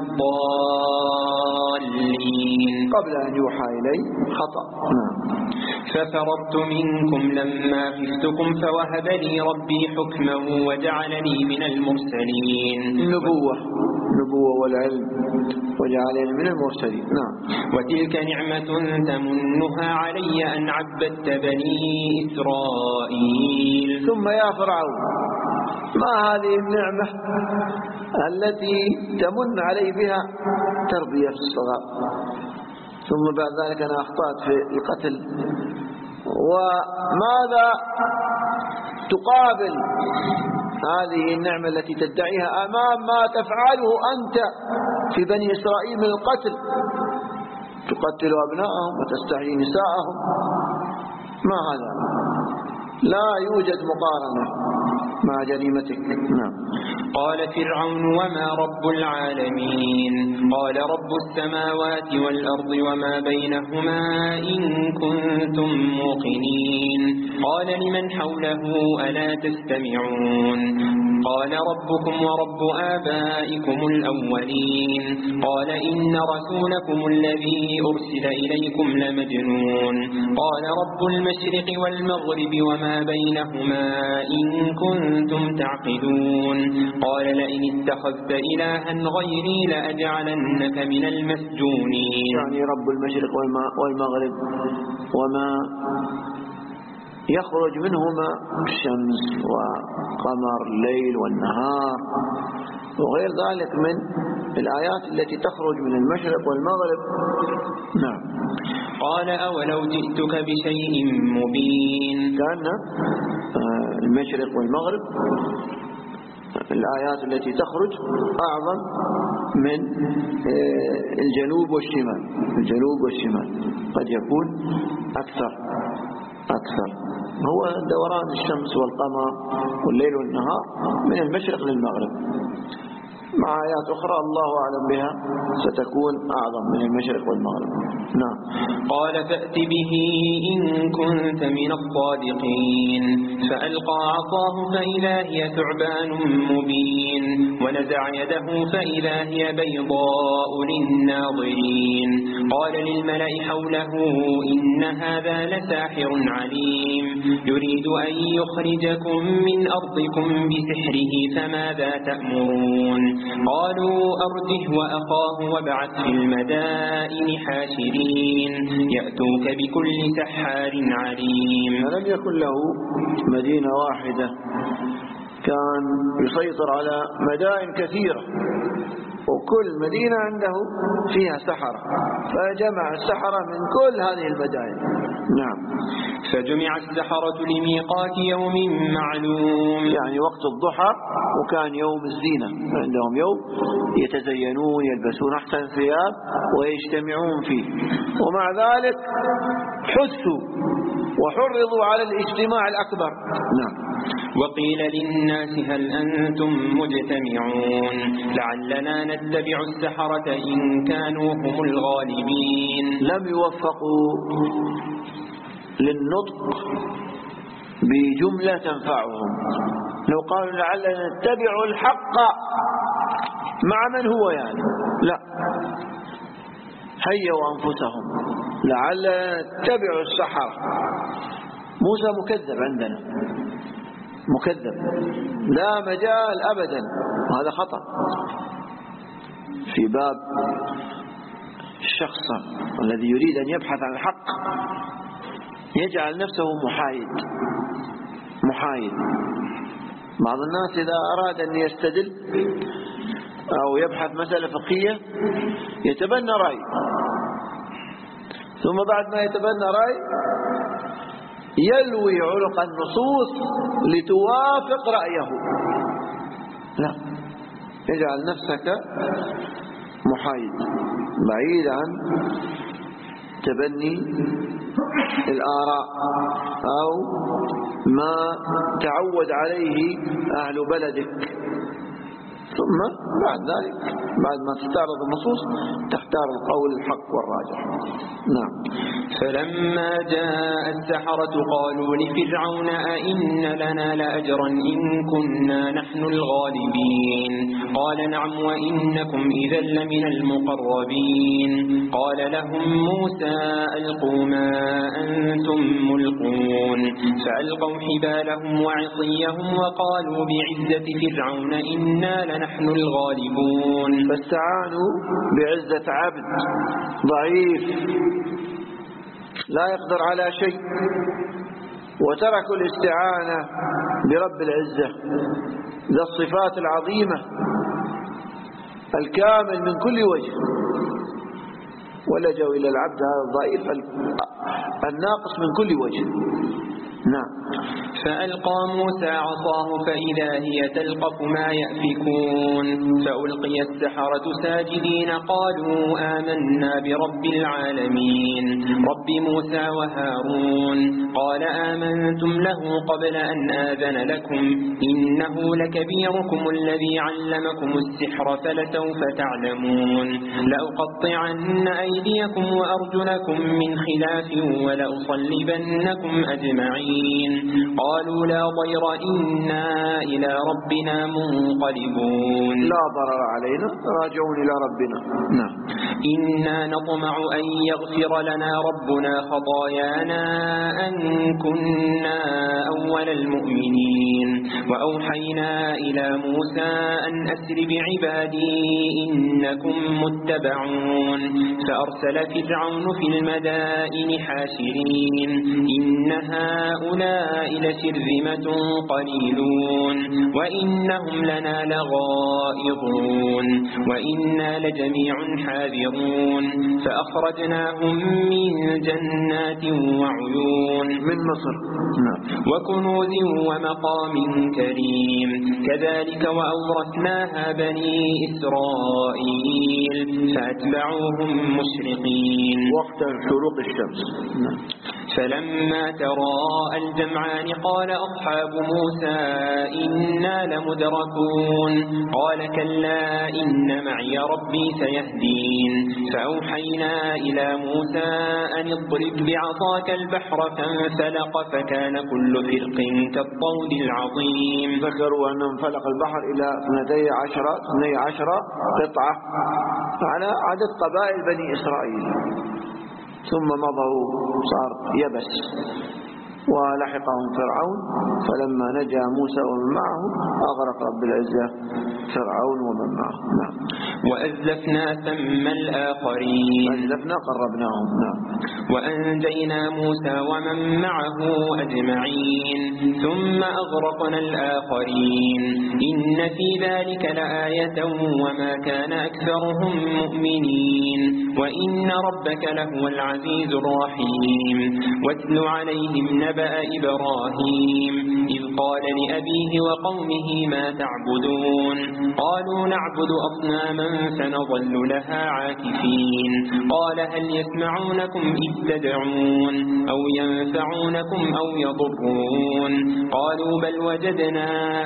S2: الضالين
S1: قبل أن يوحى إلي خطأ. نعم.
S2: ففررت منكم لما خفتكم فوهب لي ربي حكما وجعلني من المرسلين.
S1: النبوة النبوة والعلم وجعلني من المرسلين. نعم.
S2: وتلك نعمة تمنها علي أن عبدت بني إسرائيل.
S1: ثم يا فرعون ما هذه النعمة التي تمن علي بها؟ تربية في الصغار، ثم بعد ذلك أنا أخطأت في القتل، وماذا تقابل هذه النعمة التي تدعيها أمام ما تفعله أنت في بني إسرائيل من القتل؟ تقتل أبنائهم وتستحيي نساءهم. ما هذا؟ لا يوجد مقارنة مع جريمتك. نعم.
S2: قال فرعون وما رب العالمين؟ قال رب السماوات والأرض وما بينهما إن كنتم كنتم موقنين قال لمن حوله ألا تستمعون قال ربكم ورب آبائكم الأولين قال إن رسولكم الذي أرسل إليكم لمجنون قال رب المشرق والمغرب وما بينهما إن كنتم تعقلون قال لئن اتخذت إلها غيري لأجعلنك من المسجونين.
S1: يعني رب المشرق والمغرب وما يخرج منهما الشمس وقمر الليل والنهار وغير ذلك من الآيات التي تخرج من المشرق والمغرب. نعم.
S2: قال أولو جئتك بشيء مبين.
S1: كان المشرق والمغرب الآيات التي تخرج أعظم من الجنوب والشمال. الجنوب والشمال قد يكون أكثر أكثر هو دوران الشمس والقمر والليل والنهار من المشرق للمغرب، مع آيات أخرى الله أعلم بها ستكون أعظم من المشرق والمغرب. نعم.
S2: قال فأت به إن كنت من الصادقين فألقى عصاه فإذا هي ثعبان مبين ونزع يده فإذا هي بيضاء للناظرين قال للملأ حوله إن هذا لساحر عليم يريد أن يخرجكم من أرضكم بسحره فماذا تأمرون قالوا أرجه وأخاه وابعث في المدائن حاشرين يأتوك بكل سحار عليم.
S1: فلم يكن له مدينة واحدة، كان يسيطر على مدائن كثيرة وكل مدينة عنده فيها سحرة، فجمع السحرة من كل هذه المدائن. نعم.
S2: فجمع السحرة لميقات يوم معلوم،
S1: يعني وقت الضحى، وكان يوم الزينة، عندهم يوم يتزينون يلبسون أحسن ثياب ويجتمعون فيه، ومع ذلك حثوا وحرضوا على الاجتماع الأكبر. نعم.
S2: وقيل للناس هل أنتم مجتمعون لعلنا نتبع السحرة إن كانوا هم الغالبين.
S1: لم يوفقوا للنطق بجملة تنفعهم. لو قالوا لعلنا نتبع الحق مع من هو يعني لا، هيئوا أنفسهم لعلنا نتبع السحرة. موسى مكذب عندنا، مكذب لا مجال أبدا، وهذا خطأ في باب الشخص الذي يريد أن يبحث عن الحق يجعل نفسه محايد محايد. بعض الناس إذا أراد أن يستدل أو يبحث مسألة فقهية يتبنى رأي، ثم بعد ما يتبنى رأي يلوي عنق النصوص لتوافق رأيه. لا، اجعل نفسك محايد بعيد عن تبني الآراء أو ما تعود عليه أهل بلدك، ثم بعد ذلك بعد ما تستعرض النصوص تختار القول الحق والراجح. نعم.
S2: فلما جاء السحرة قالوا لفرعون أئن لنا لأجرا إن كنا نحن الغالبين قال نعم وإنكم إذا لمن المقربين قال لهم موسى ألقوا ما أنتم ملقون فألقوا حبالهم وعصيهم وقالوا بعزة فرعون إنا لنحن الغالبون.
S1: فاستعانوا بعزة عبد ضعيف لا يقدر على شيء، وتركوا الاستعانة برب العزة ذا الصفات العظيمة الكامل من كل وجه، ولجوا إلى العبد هذا الضعيف الناقص من كل وجه. نعم.
S4: فألقى موسى عصاه فإذا هي تلقف ما يأفكون فألقي السحرة ساجدين قالوا آمنا برب العالمين رب موسى وهارون قال آمنتم له قبل أن آذن لكم إنه لكبيركم الذي علمكم السحر فلسوف تعلمون لأقطعن أيديكم وأرجلكم من خلاف ولأصلبنكم أجمعين قالوا لا ضير إنا إلى ربنا منقلبون
S1: لا ضرر علينا راجعون إلى ربنا. نعم.
S4: إنا نطمع أن يغفر لنا ربنا خطايانا أن كنا أول المؤمنين وأوحينا إلى موسى أن أسر بعبادي إنكم متبعون فأرسل فرعون في المدائن حاشرين إن هؤلاء لشرذمة قليلون وإنهم لنا لغائظون وإنا لجميع حاذرون فأخرجناهم من جنات وعيون
S1: من مصر. نعم.
S4: وكنوز ومقام كريم كذلك وأورثناها بني إسرائيل فأتبعوهم مشرقين
S1: وقت شروق الشمس. نعم.
S4: فلما تراءى الجمعان قال أصحاب موسى إنا لمدركون قال كلا إن معي ربي سيهدين فأوحينا إلى موسى أن اضرب بعصاك البحر فانفلق فكان كل فرق كالطود العظيم.
S1: ذكروا أنهم فلق البحر إلى اثنتي عشرة اثني عشرة قطعة على عدد قبائل بني إسرائيل ثم مضوا صار يبس ولحقهم فرعون فلما نجا موسى ومن معه أغرق رب العزة فرعون ومن معه. نعم.
S4: وأزلفنا ثم الآخرين
S1: أزلفنا قربناهم. نعم.
S4: وأنجينا موسى ومن معه أجمعين ثم أغرقنا الآخرين إن في ذلك لآية وما كان أكثرهم مؤمنين وإن ربك لهو العزيز الرحيم. واتل عليهم نبأ إبراهيم إذ قال لأبيه وقومه ما تعبدون قالوا نعبد أصناما فنظل لها عاكفين قال هل يسمعونكم إذ تدعون أو ينفعونكم أو يضرون قالوا بل وجدنا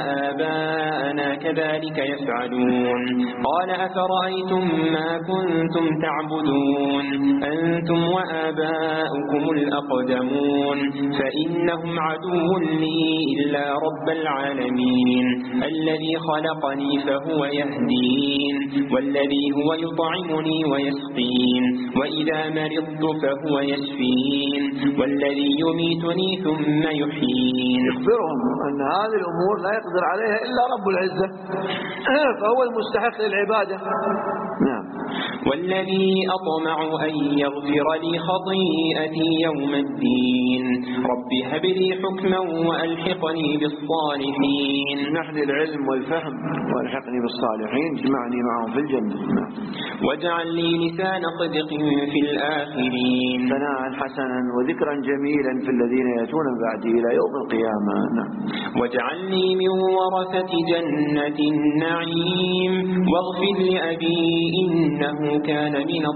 S4: آباءنا كذلك يفعلون قال أفرأيتم ما كنتم تعبدون أنتم وآباؤكم الأقدمون فإنهم عدو لي إلا رب العالمين الذي خلقني فهو يهدين والذي هو يطعمني ويسقين وإذا مرضت فهو يشفين والذي يميتني ثم يحيين.
S1: يخبرهم أن هذه الأمور لا يقدر عليها إلا رب العزة فهو المستحق للعبادة. نعم.
S4: والذي أطمع أن يغفر لي خطيئتي يوم الدين رب هب لي حكما وألحقني بالصالحين.
S1: نحن العلم والفهم والحقني بالصالحين اجمعني معهم في الجنة. نعم.
S4: واجعل لي لسان صدق في الآخرين
S1: ثناء حسنا وذكرا جميلا في الذين يأتون بعدي إلى يوم القيامة. نعم.
S4: واجعل لي من ورثة جنة النعيم واغفر لأبي إنه كان من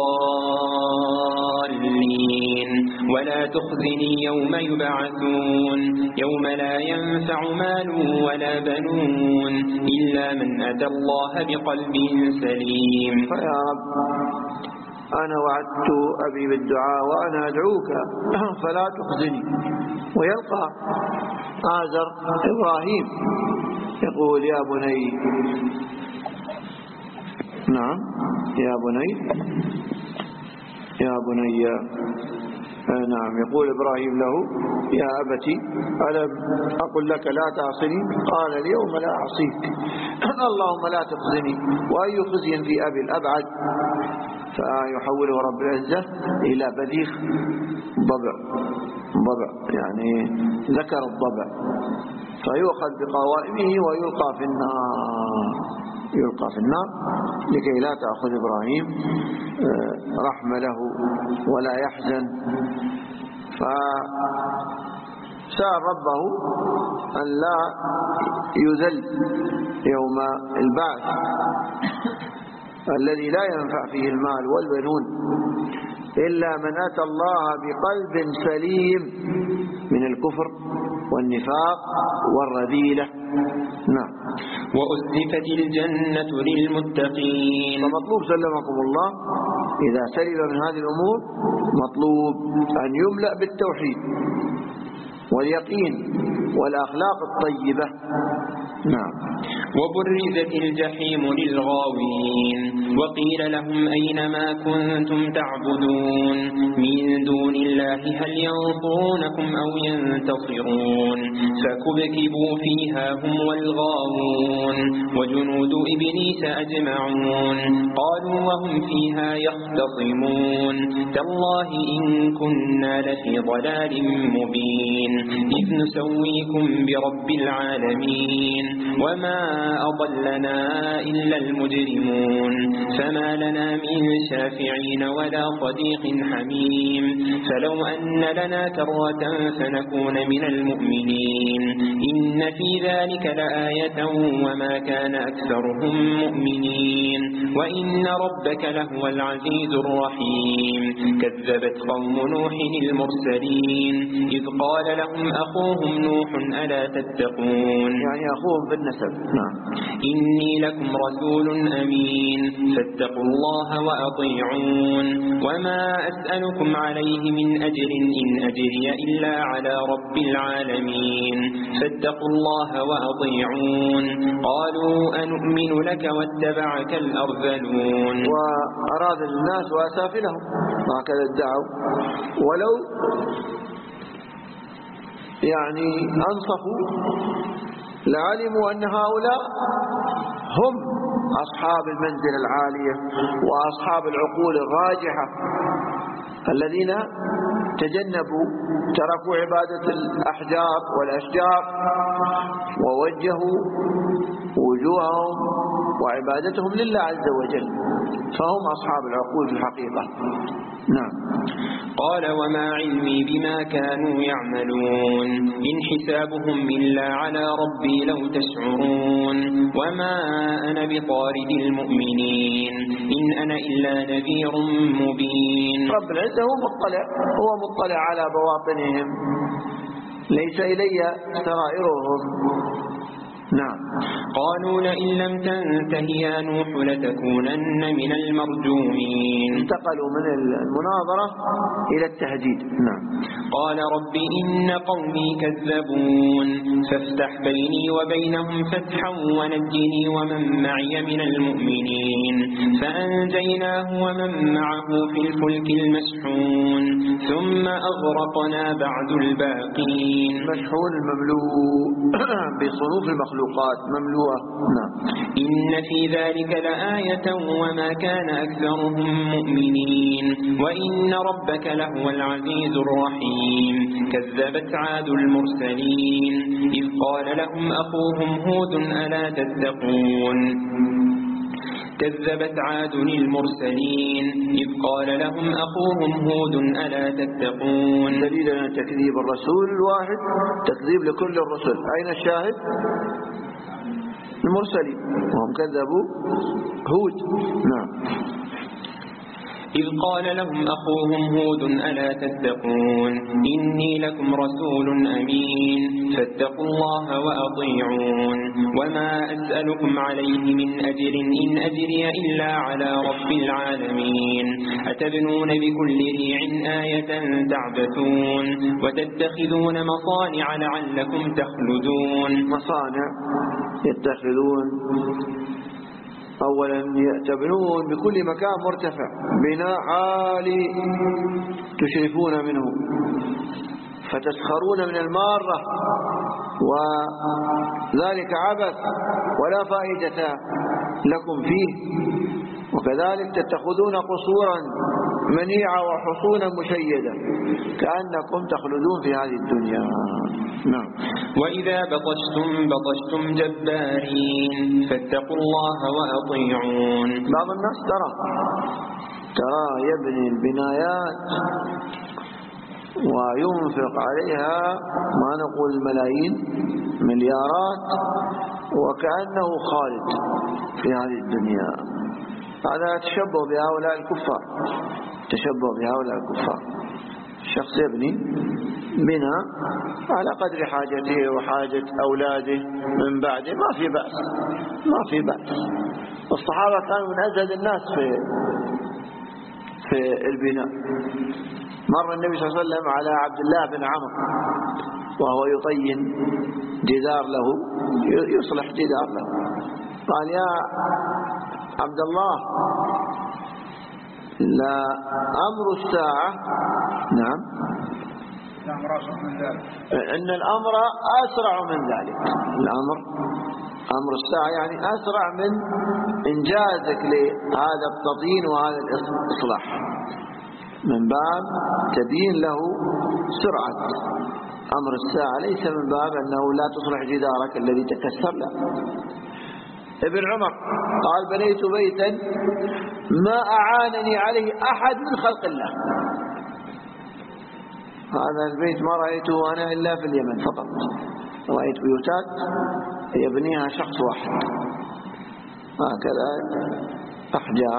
S4: الضالين ولا تخزني يوم يبعثون يوم لا ينفع مال ولا بنون إلا من أتى الله بقلب سليم.
S1: فيا رب أنا وعدت أبي بالدعاء وأنا أدعوك فلا تخزني. ويلقى آزر إبراهيم يقول يا بني. نعم. يا بني يا بني نعم. يقول إبراهيم له يا أبتي ألم أقل لك لا تعصني قال اليوم لا أعصيك اللهم لا تخزني. وأي خزي في أبي الأبعد فيحوله رب العزة إلى بذيخ ضبع ضبع يعني ذكر الضبع فيؤخذ بقوائمه ويلقى في النار يلقى في النار لكي لا تأخذ إبراهيم رحمة له ولا يحزن. سأل ربه أن لا يذل يوم البعث الذي لا ينفع فيه المال والبنون إلا من أتى الله بقلب سليم من الكفر والنفاق والرذيلة. نعم.
S4: وأزلفت الجنة للمتقين.
S1: فمطلوب سلمكم الله إذا سلم من هذه الأمور مطلوب أن يملأ بالتوحيد واليقين والأخلاق الطيبة. نعم.
S4: وبرزت الجحيم للغاوين وقيل لهم أين ما كنتم تعبدون من دون الله هل ينصرونكم أو ينتصرون فكبكبوا فيها هم والغاوون وجنود إبليس أجمعون قالوا وهم فيها يختصمون تالله إن كنا لفي ضلال مبين إذ نسويكم برب العالمين وما أضلنا إلا المجرمون فما لنا من شافعين ولا صديق حميم فلو أن لنا كرة فنكون من المؤمنين إن في ذلك لآية وما كان أكثرهم مؤمنين وإن ربك لهو العزيز الرحيم كذبت قوم نوح المرسلين إذ قال لهم أخوهم نوح ألا تتقون
S1: يعني أخوهم بالنسب. نعم.
S4: إني لكم رسول أمين فاتقوا الله وأطيعون وما أسألكم عليه من أجر إن أجري إلا على رب العالمين فاتقوا الله وأطيعون قالوا أنؤمن لك واتبعك الأرذلون.
S1: وأراد الناس وأسافلهم هكذا ادعوا ولو يعني أنصفوا لعلموا أن هؤلاء هم أصحاب المنزل العالية وأصحاب العقول الراجحة الذين تجنبوا تركوا عبادة الأحجار والأشجار ووجهوا وجوههم وعبادتهم لله عز وجل فهم أصحاب العقول في الحقيقة. نعم.
S4: قال وما علمي بما كانوا يعملون إن حسابهم إلا على ربي لو تشعرون وما أنا بطارد المؤمنين إن أنا إلا نذير مبين.
S1: رب العزة هو مطلع هو مطلع على بواطنهم ليس إلي سرائرهم. نعم.
S4: قالوا لئن لم تنته يا نوح لتكونن من المرجومين.
S1: انتقلوا من المناظرة إلى التهديد. نعم.
S4: قال رب إن قومي كذبون فافتح بيني وبينهم فتحا ونجني ومن معي من المؤمنين فأنجيناه ومن معه في الفلك المشحون ثم أغرقنا بعد الباقين.
S1: مشحون المملوء بصنوف المخلوقات مملوءة. نعم.
S4: إن في ذلك لآية وما كان أكثرهم مؤمنين وإن ربك لهو العزيز الرحيم كذبت عاد المرسلين إذ قال لهم أخوهم هود ألا تتقون كذبت عاد المرسلين إذ قال لهم أخوهم هود ألا تتقون.
S1: دليل أن تكذيب الرسول الواحد تكذيب لكل الرسل. أين الشاهد؟ المرسلين وهم كذبوا هود. نعم.
S4: إذ قال لهم أخوهم هود ألا تتقون إني لكم رسول أمين فاتقوا الله وأطيعون وما أسألكم عليه من أجر إن أجري إلا على رب العالمين أتبنون بكل ريع آية تعبثون وتتخذون مصانع لعلكم تخلدون.
S1: مصانع يتخذون أولا يأتبنون بكل مكان مرتفع بناء عالي تشرفون منه فتسخرون من المارة وذلك عبث ولا فائدة لكم فيه. وكذلك تتخذون قصورا منيعة وحصونا مشيدة كأنكم تخلدون في هذه الدنيا. نعم.
S4: وإذا بطشتم بطشتم جبارين فاتقوا الله وأطيعون.
S1: بعض الناس ترى ترى يبني البنايات وينفق عليها ما نقول ملايين، مليارات، وكأنه خالد في هذه الدنيا. هذا تشبه بهؤلاء الكفار، تشبه بهؤلاء الكفار. الشخص يبني بناء على قدر حاجته وحاجة أولاده من بعده، ما في بأس، ما في بأس. الصحابة كانوا من أزهد الناس في في البناء. مر النبي صلى الله عليه وسلم على عبد الله بن عمرو وهو يطين جدار له، يصلح جدار له، قال: يا عبد الله، لا أمر الساعة، نعم، إن الأمر أسرع من ذلك. الأمر أمر الساعة يعني أسرع من إنجازك لهذا التطيين وهذا الإصلاح، من باب تبين له سرعة أمر الساعة، ليس من باب أنه لا تصلح جدارك الذي تكسر له. ابن عمر قال: بنيت بيتا ما أعانني عليه أحد من خلق الله. هذا البيت ما رأيته أنا إلا في اليمن فقط، رأيت بيوتات يبنيها شخص واحد هكذا، أحجار،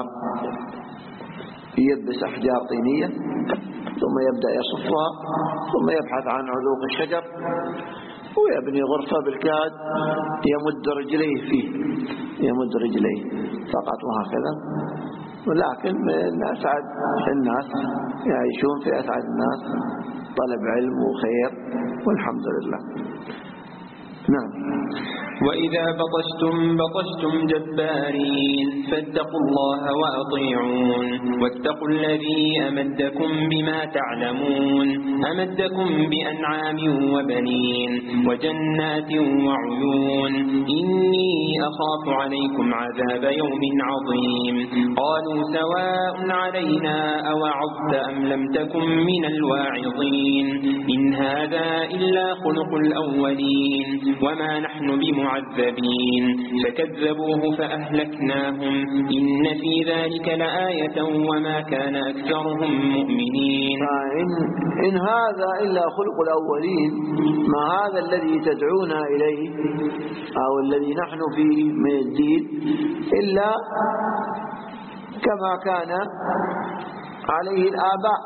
S1: يلبس أحجار طينية ثم يبدأ يصفها ثم يبحث عن عذوق الشجر ويبني غرفة بالكاد يمد رجليه فيه، يمد رجليه فقط وهكذا. ولكن من أسعد الناس يعيشون في أسعد الناس، طلب علم وخير والحمد لله. نعم.
S4: وإذا بطشتم بطشتم جبارين فاتقوا الله وأطيعون واتقوا الذي أمدكم بما تعلمون أمدكم بأنعام وبنين وجنات وعيون إني أخاف عليكم عذاب يوم عظيم. قالوا: سواء علينا أوعظت أم لم تكن من الواعظين إن هذا إلا خلق الأولين وما نحن بمعذبين. فكذبوه فأهلكناهم إن في ذلك لآية وما كان أكثرهم مؤمنين.
S1: إن, إن هذا إلا خلق الأولين، ما هذا الذي تدعونا إليه أو الذي نحن فيه من الدين إلا كما كان عليه الآباء.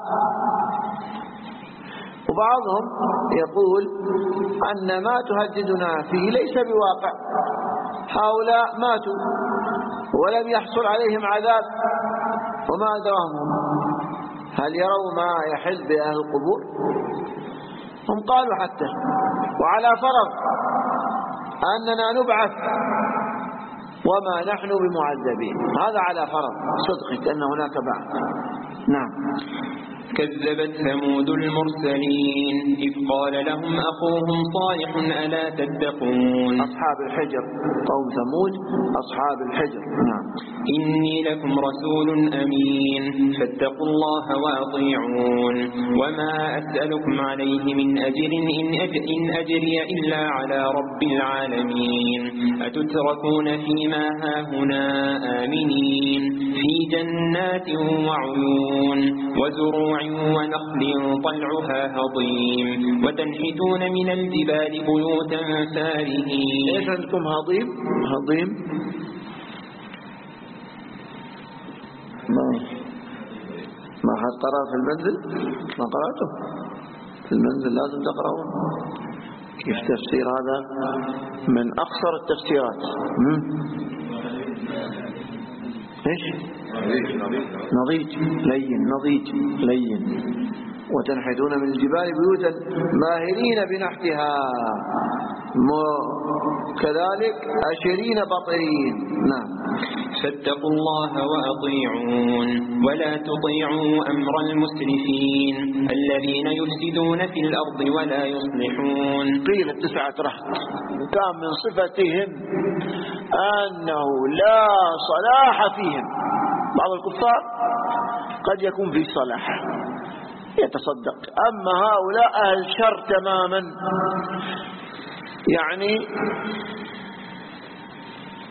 S1: وبعضهم يقول أن ما تهددنا فيه ليس بواقع، هؤلاء ماتوا ولم يحصل عليهم عذاب وما أدراهم، هل يروا ما يحل بأهل القبور؟ هم قالوا حتى وعلى فرض أننا نبعث وما نحن بمعذبين، هذا على فرض صدقك أن هناك بعث. نعم.
S4: كذبت ثمود المرسلين إذ قال لهم أخوهم صالح ألا تتقون.
S1: أصحاب الحجر، قوم ثمود أصحاب الحجر. نعم.
S4: إني لكم رسول أمين فاتقوا الله وأطيعون وما أسألكم عليه من أجر إن, أجر إن أجري إلا على رب العالمين. أتتركون فيما هاهنا آمنين في جنات وعيون وزروع ونخل طلعها هضيم وتنحتون من الجبال بيوتا فارهين.
S1: ايش عندكم هضيم؟ هضيم ما ما حد قرأ في المنزل؟ ما قرأته في المنزل، لازم تقرأون. كيف تفسير هذا؟ من أقصر التفسيرات. ايش؟ نضيج لين، نضيج لين. وتنحتون من الجبال بيوتا ماهرين بنحتها كذلك أشرين بطرين. نعم.
S4: فاتقوا الله وأطيعون ولا تطيعوا أمر المسرفين الذين يفسدون في الأرض ولا يصلحون.
S1: قيل التسعة رهط كان من صفتهم أنه لا صلاح فيهم. بعض الكفار قد يكون في صلاح يتصدق، أما هؤلاء أهل شر تماما، يعني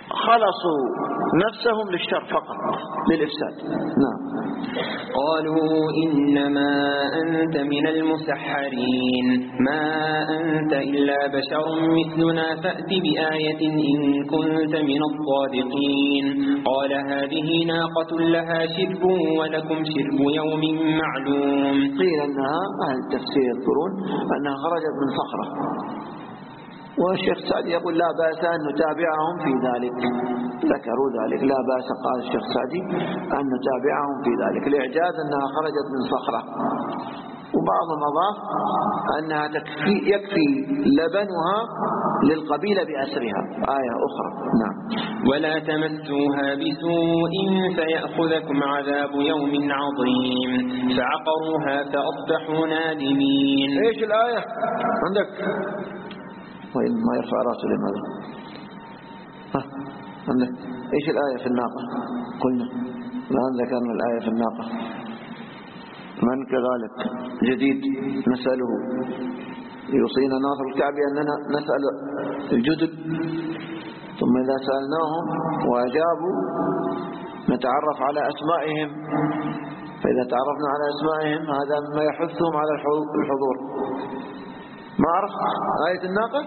S1: خلصوا نفسهم للشر فقط للإفساد. نعم.
S4: قالوا إنما أنت من المسحرين ما أنت إلا بشر مثلنا فأت بآية إن كنت من الصادقين. قال هذه ناقة لها شرب ولكم شرب يوم معلوم.
S1: قيل أنها أهل التفسير يذكرون أنها خرجت من صخرة، والشيخ سعد يقول لا بأس أن نتابعهم في ذلك، ذكروا ذلك لا بأس قال الشيخ سعدي أن نتابعهم في ذلك لإعجاز أنها خرجت من صخرة. وبعضهم أضاف أنها تكفي يكفي لبنها للقبيلة بأسرها، آية أخرى. نعم.
S4: ولا تمسوها بسوء فيأخذكم عذاب يوم عظيم فعقروها فأصبحوا نادمين.
S1: إيش الآية عندك؟ وإن ما يرفع راسه لماذا؟ ها عندك إيش الآية في الناقة؟ قلنا الآن ذكرنا الآية في الناقة. من كذلك جديد نسأله يوصينا ناصر الكعبي أننا نسأل الجدد، ثم إذا سألناهم وأجابوا نتعرف على أسمائهم، فإذا تعرفنا على أسمائهم هذا مما يحثهم على الحضور. ما عرفت آية الناقة؟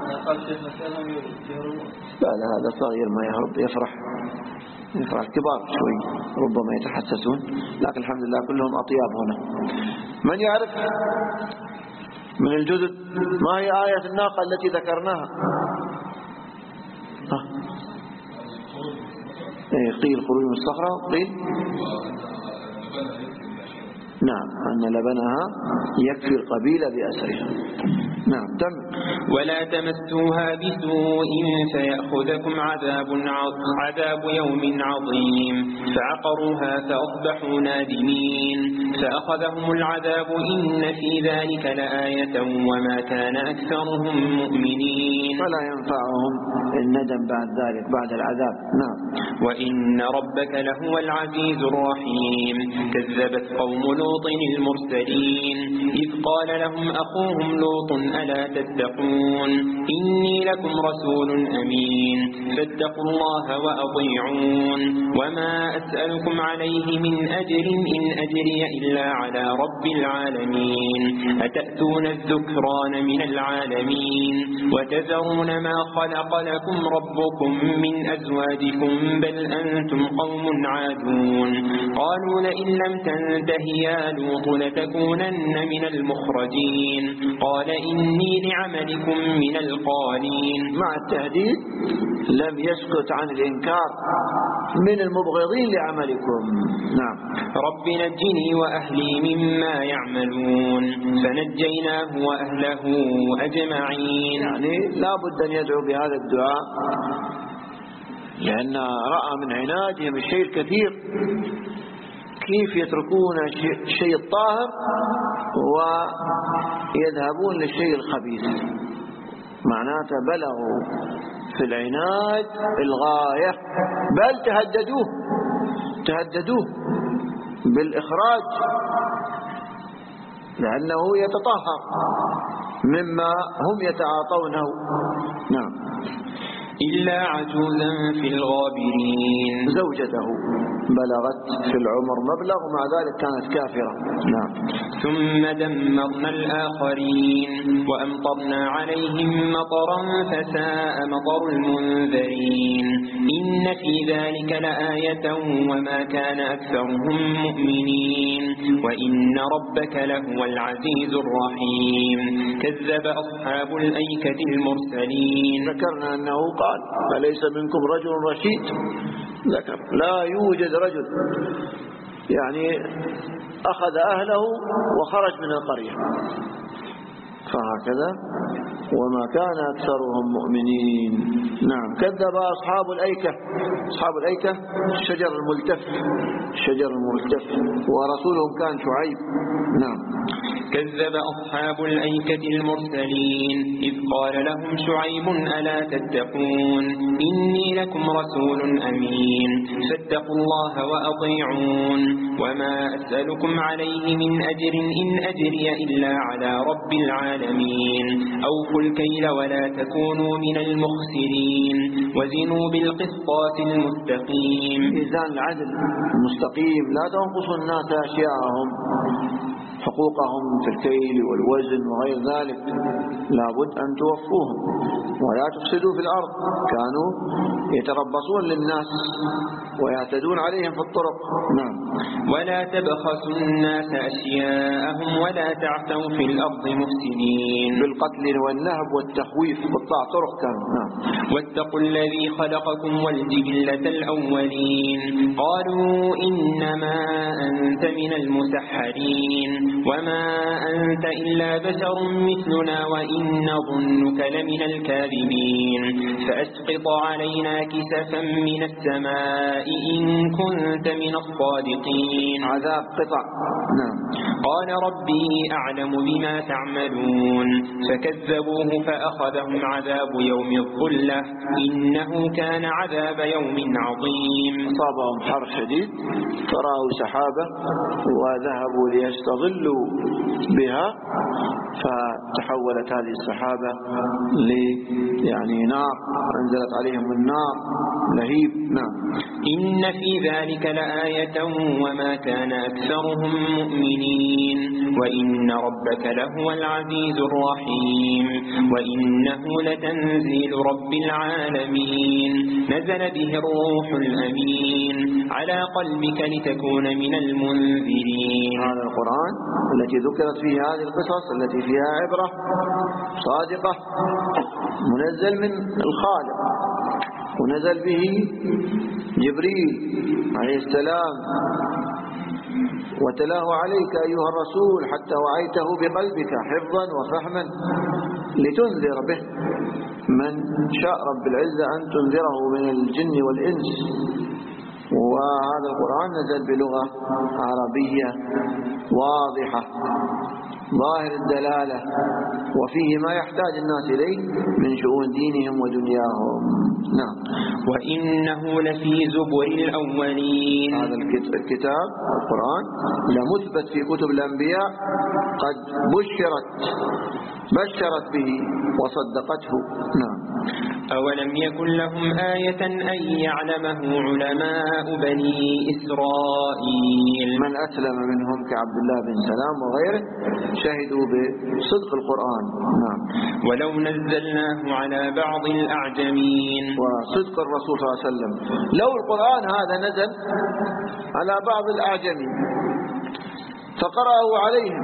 S1: لا لا هذا صغير ما يهرب، يفرح يفرح كبار شوي ربما يتحسسون، لكن الحمد لله كلهم أطياب هنا. من يعرف من الجدد ما هي آية الناقة التي ذكرناها؟ ها. إيه قيل خروج من الصخرة، قيل نعم أن لبنها يكفي القبيلة بأسرها. نعم تم.
S4: ولا تمسوها بسوء فيأخذكم عذاب عذاب يوم عظيم فعقروها فأصبحوا نادمين. فأخذهم العذاب إن في ذلك لآية وما كان أكثرهم مؤمنين.
S1: فلا ينفعهم الندم بعد ذلك بعد العذاب. نعم.
S4: وإن ربك لهو العزيز الرحيم. كذبت قوم لوط المرسلين إذ قال لهم أخوهم لوط ألا تتقون إني لكم رسول أمين فاتقوا الله وأطيعون وما أسألكم عليه من أجر إن أجري إلا على رب العالمين. أتأتون الذكران من العالمين وتذرون ما خلق لكم ربكم من أزواجكم بل أنتم قوم عادون. قالوا لئن لم تنته يا لوط لتكونن من المخرجين. قال إني لعملكم من القالين.
S1: مع التهديد لم يسكت عن الإنكار من المبغضين لعملكم. نعم.
S4: رب نجني وأهلي مما يعملون فنجيناه وأهله أجمعين.
S1: يعني لا بد أن يدعو بهذا الدعاء لأن رأى من عنادهم الشيء الكثير، كيف يتركون الشيء الطاهر ويذهبون للشيء الخبيث. معناته بلغوا في العناد الغاية، بل تهددوه تهددوه بالإخراج لأنه يتطهر مما هم يتعاطونه. نعم.
S4: إلا عجوزا في الغابرين.
S1: زوجته بلغت في العمر مبلغ ومع ذلك كانت كافرة. نعم.
S4: ثم دمرنا الآخرين وأمطرنا عليهم مطرا فساء مطر المنذرين. إن في ذلك لآية وما كان أكثرهم مؤمنين وإن ربك لهو العزيز الرحيم. كذب أصحاب الأيكة المرسلين.
S1: ذكرنا أنه قال فليس منكم رجل رشيد، ذكر لا يوجد رجل يعني أخذ أهله وخرج من القرية، فهكذا وما كان أكثرهم مؤمنين. نعم. كذب أصحاب الأيكة. أصحاب الأيكة الشجر الملتف الشجر الملتف ورسولهم كان شعيب. نعم.
S4: كذب أصحاب الأيكة المرسلين إذ قال لهم شعيب ألا تتقون إني لكم رسول أمين فاتقوا الله وأطيعون وما أسألكم عليه من أجر إن أجري إلا على رب العالمين أوفوا الكيل ولا تكونوا من المخسرين وزنوا بالقسطاس المستقيم.
S1: ميزان العدل المستقيم، لا تنقصوا الناس أشياءهم حقوقهم في الكيل والوزن وغير ذلك، لابد أن توفوهم ولا تفسدوا في الأرض. كانوا يتربصون للناس ويعتدون عليهم في الطرق. نعم.
S4: ولا تبخسوا الناس أشياءهم ولا تعثوا في الأرض مفسدين.
S1: بالقتل والنهب والتخويف قطاع طرق كانوا. نعم.
S4: واتقوا الذي خلقكم والجبلة الأولين قالوا إنما أنت من المسحرين وما أنت إلا بشر مثلنا وإن نظنك لمن الكاذبين فأسقط علينا كسفا من السماء إن كنت من الصادقين.
S1: عذاب قطع. نعم.
S4: قال ربي أعلم بما تعملون فكذبوه فأخذهم عذاب يوم الظلة إنه كان عذاب يوم عظيم.
S1: أصابهم حر شديد فرأوا سحابة وذهبوا ليستظلوا بها فتحولت هذه السحابة ل يعني نار، أنزلت عليهم النار لهيب. نعم.
S4: إن في ذلك لآية وما كان أكثرهم مؤمنين وإن ربك لهو العزيز الرحيم وإنه لتنزيل رب العالمين نزل به الروح الأمين على قلبك لتكون من المنذرين.
S1: هذا القرآن التي ذكرت فيه هذه القصص التي فيها عبرة صادقة منزل من الخالق ونزل به جبريل عليه السلام وتلاه عليك أيها الرسول حتى وعيته بقلبك حفظا وفهما لتنذر به من شاء رب العزة أن تنذره من الجن والإنس. وهذا القرآن نزل بلغة عربية واضحة ظاهر الدلالة وفيه ما يحتاج الناس إليه من شؤون دينهم ودنياهم. نعم.
S4: وإنه لفي زبر الأولين.
S1: هذا الكتاب القرآن لمثبت في كتب الأنبياء قد بشرت بشرت به وصدقته. نعم.
S4: أولم يكن لهم آية أن يعلمه علماء بني إسرائيل.
S1: من أسلم منهم كعبد الله بن سلام وغيره شهدوا بصدق القرآن. نعم.
S4: ولو نزلناه على بعض الأعجمين.
S1: وصدق الرسول صلى الله عليه وسلم لو القرآن هذا نزل على بعض الأعجمين فقرأوا عليهم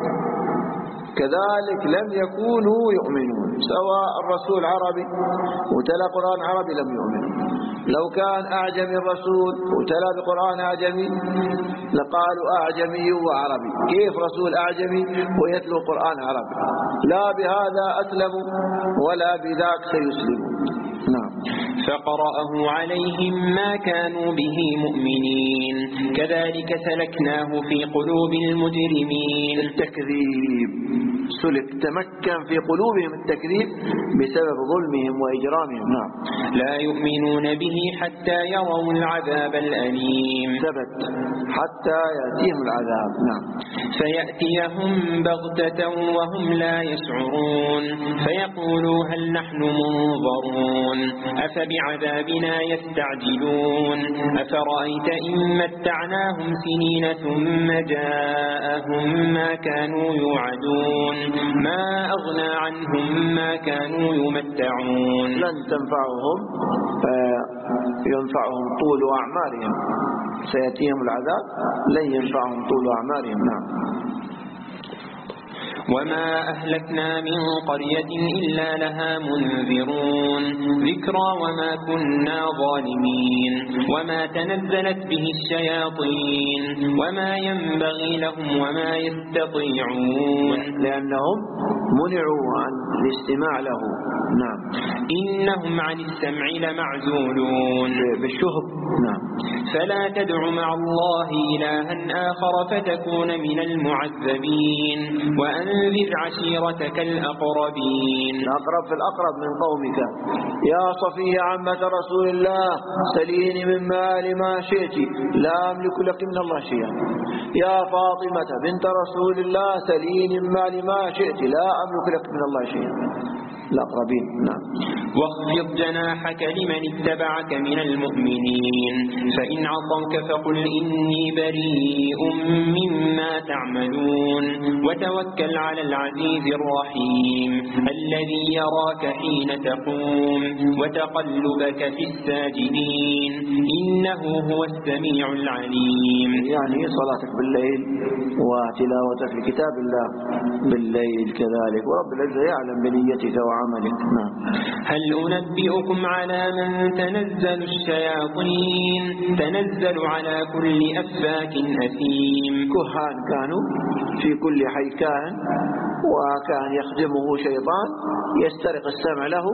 S1: كذلك لم يكونوا يؤمنون. سواء الرسول عربي وتلا قرآن عربي لم يؤمنوا. لو كان أعجمي الرسول وتلا بقرآن أعجمي لقالوا أعجمي وعربي، كيف رسول أعجمي ويتلو قرآن عربي؟ لا بهذا أسلموا ولا بذاك سيسلموا. نعم.
S4: فقرأه عليهم ما كانوا به مؤمنين كذلك سلكناه في قلوب المجرمين.
S1: التكذيب سلك تمكن في قلوبهم التكذيب بسبب ظلمهم وإجرامهم. نعم.
S4: لا يؤمنون به حتى يروا العذاب الأليم.
S1: ثبت حتى يأتيهم العذاب. نعم.
S4: فيأتيهم بغتة وهم لا يشعرون فيقولوا هل نحن منظرون أفبعذابنا يستعجلون أفرأيت إن متعناهم سنين ثم جاءهم ما كانوا يوعدون ما أغنى عنهم ما كانوا يمتعون.
S1: لن تنفعهم ينفعهم طول أعمارهم. سيأتيهم العذاب لن ينفعهم طول أعمارهم. نعم.
S4: وما أهلكنا من قرية إلا لها منذرون ذكرى وما كنا ظالمين وما تنزلت به الشياطين وما ينبغي لهم وما يستطيعون
S1: لأنهم منعوا عن الاستماع له. نعم.
S4: إنهم عن السمع لمعزولون.
S1: بالشهب نعم.
S4: فلا تدع مع الله إلها آخر فتكون من المعذبين وأنذر عشيرتك الأقربين.
S1: الأقرب في الأقرب من قومك. يا صفية عمة رسول الله سليني من مال ما شئت لا أملك لك من الله شيئا. يا فاطمة بنت رسول الله سليني من مال ما شئت لا أملك لك من الله شيئا. الأقربين. نعم.
S4: واخفض جناحك لمن اتبعك من المؤمنين فإن عصوك فقل إني بريء مما تعملون وتوكل على العزيز الرحيم الذي يراك حين تقوم وتقلبك في الساجدين إنه هو السميع العليم.
S1: يعني صلاتك بالليل وتلاوتك لكتاب الله بالليل كذلك، ورب العزة يعلم بنيتك وعملك. نعم.
S4: هل أنبئكم على من تنزل الشياطين تنزل على كل أفاك أثيم.
S1: كهان كانوا في كل حي كان، وكان يخدمه شيطان يسترق السمع له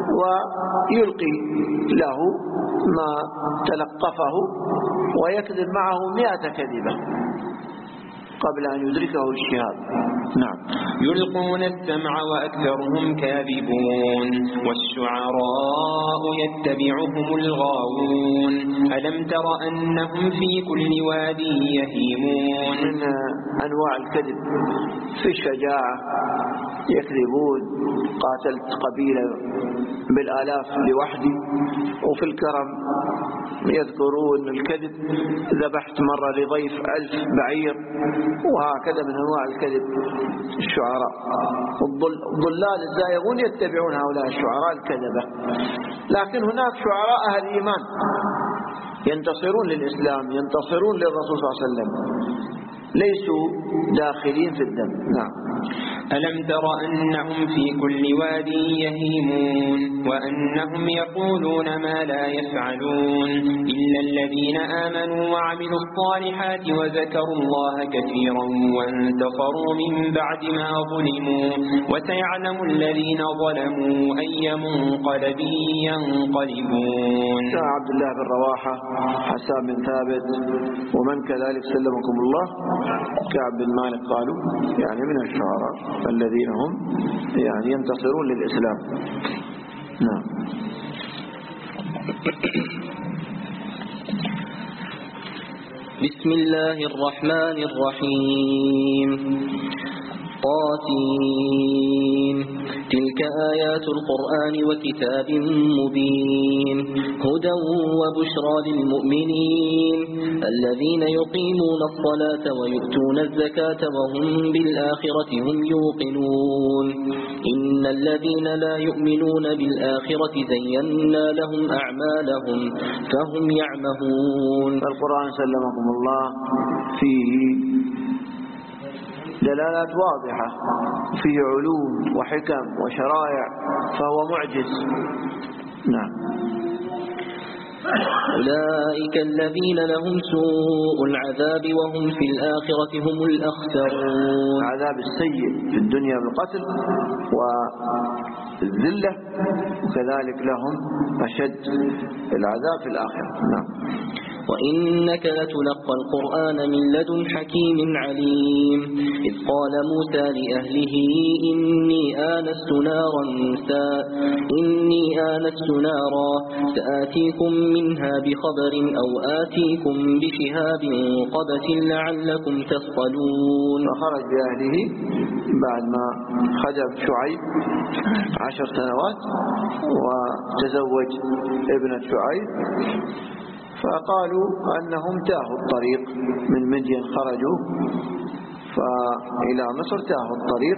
S1: ويلقي له ما تلقفه ويكذب معه مئة كذبة قبل أن يدركه الشهاب. نعم.
S4: يلقون السمع وأكثرهم كاذبون والشعراء يتبعهم الغاوون ألم تر أنهم في كل وادي يهيمون.
S1: من أنواع الكذب في الشجاعة يكذبون قاتلت قبيلة بالآلاف لوحدي، وفي الكرم يذكرون الكذب ذبحت مرة لضيف ألف بعير، وهكذا من أنواع الكذب الشعراء. الضلال الزائغون يتبعون هؤلاء الشعراء الكذبة. لكن هناك شعراء أهل الإيمان ينتصرون للإسلام ينتصرون للرسول صلى الله عليه وسلم ليسوا داخلين في الدم. نعم.
S4: ألم تر أنهم في كل وادي يهيمون وأنهم يقولون ما لا يفعلون إلا الذين آمنوا وعملوا الصالحات وذكروا الله كثيرا وانتصروا من بعد ما ظلموا وسيعلم الذين ظلموا أي منقلب ينقلبون.
S1: عبد الله بن رواحة، حسان بن ثابت، ومن كذلك سلمكم الله، كعب بن مالك قالوا يعني من الشعراء الذين هم يعني ينتصرون للإسلام. نعم.
S5: بسم الله الرحمن الرحيم. طاسين تلك آيات القرآن وكتاب مبين هدى وبشرى للمؤمنين الذين يقيمون الصلاة ويؤتون الزكاة وهم بالآخرة هم يوقنون إن الذين لا يؤمنون بالآخرة زينا لهم أعمالهم فهم يعمهون.
S1: القرآن سلمكم الله فيه دلالات واضحة، فيه علوم وحكم وشرائع، فهو معجز. نعم.
S5: أولئك الذين لهم سوء العذاب وهم في الآخرة هم الأخسرون.
S1: العذاب السيء في الدنيا بالقتل والذلة، وكذلك لهم أشد العذاب في الآخرة. نعم.
S5: وإنك لتلقى القرآن من لدن حكيم عليم إذ قال موسى لأهله إني آنست نارا إني آنست نارا سآتيكم منها بخبر أو آتيكم بشهاب قبس لعلكم تصطلون.
S1: فخرج بأهله بعد ما خدم شعيب عشر سنوات وتزوج ابنة شعيب، فقالوا أنهم تاهوا الطريق من مدين، خرجوا فإلى مصر تاهوا الطريق،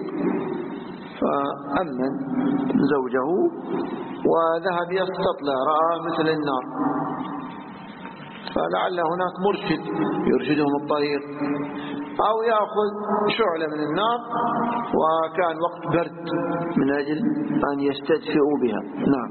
S1: فأمن زوجه وذهب يستطلع، رأى مثل النار، فلعل هناك مرشد يرشدهم الطريق أو يأخذ شعلة من النار، وكان وقت برد من أجل أن يستدفئوا بها. نعم.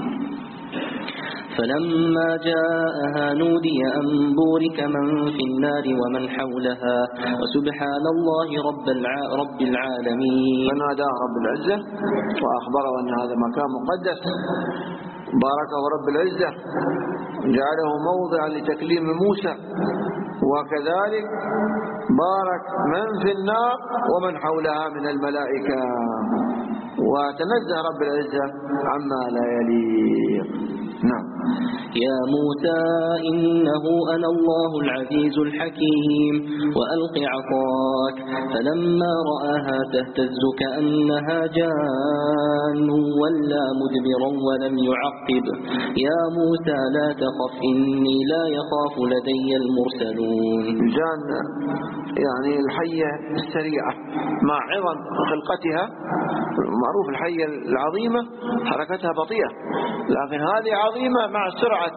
S5: فلما جاءها نودي أن بورك من في النار ومن حولها وسبحان الله رب رب العالمين.
S1: فنادى رب العزة وأخبره أن هذا مكان مقدس باركه رب العزة، جعله موضعا لتكليم موسى، وكذلك بارك من في النار ومن حولها من الملائكة، وتنزه رب العزة عما لا يليق. نعم.
S5: يا موسى إنه أنا الله العزيز الحكيم وألق عصاك، فلما رآها تهتز كأنها جان ولا مدبرا ولم يعقب، يا موسى لا تخف إني لا يخاف لدي المرسلون.
S1: الجان يعني الحية السريعة مع عظم خلقتها، معروف الحية العظيمة حركتها بطيئة، لكن هذه عظيمة مع سرعة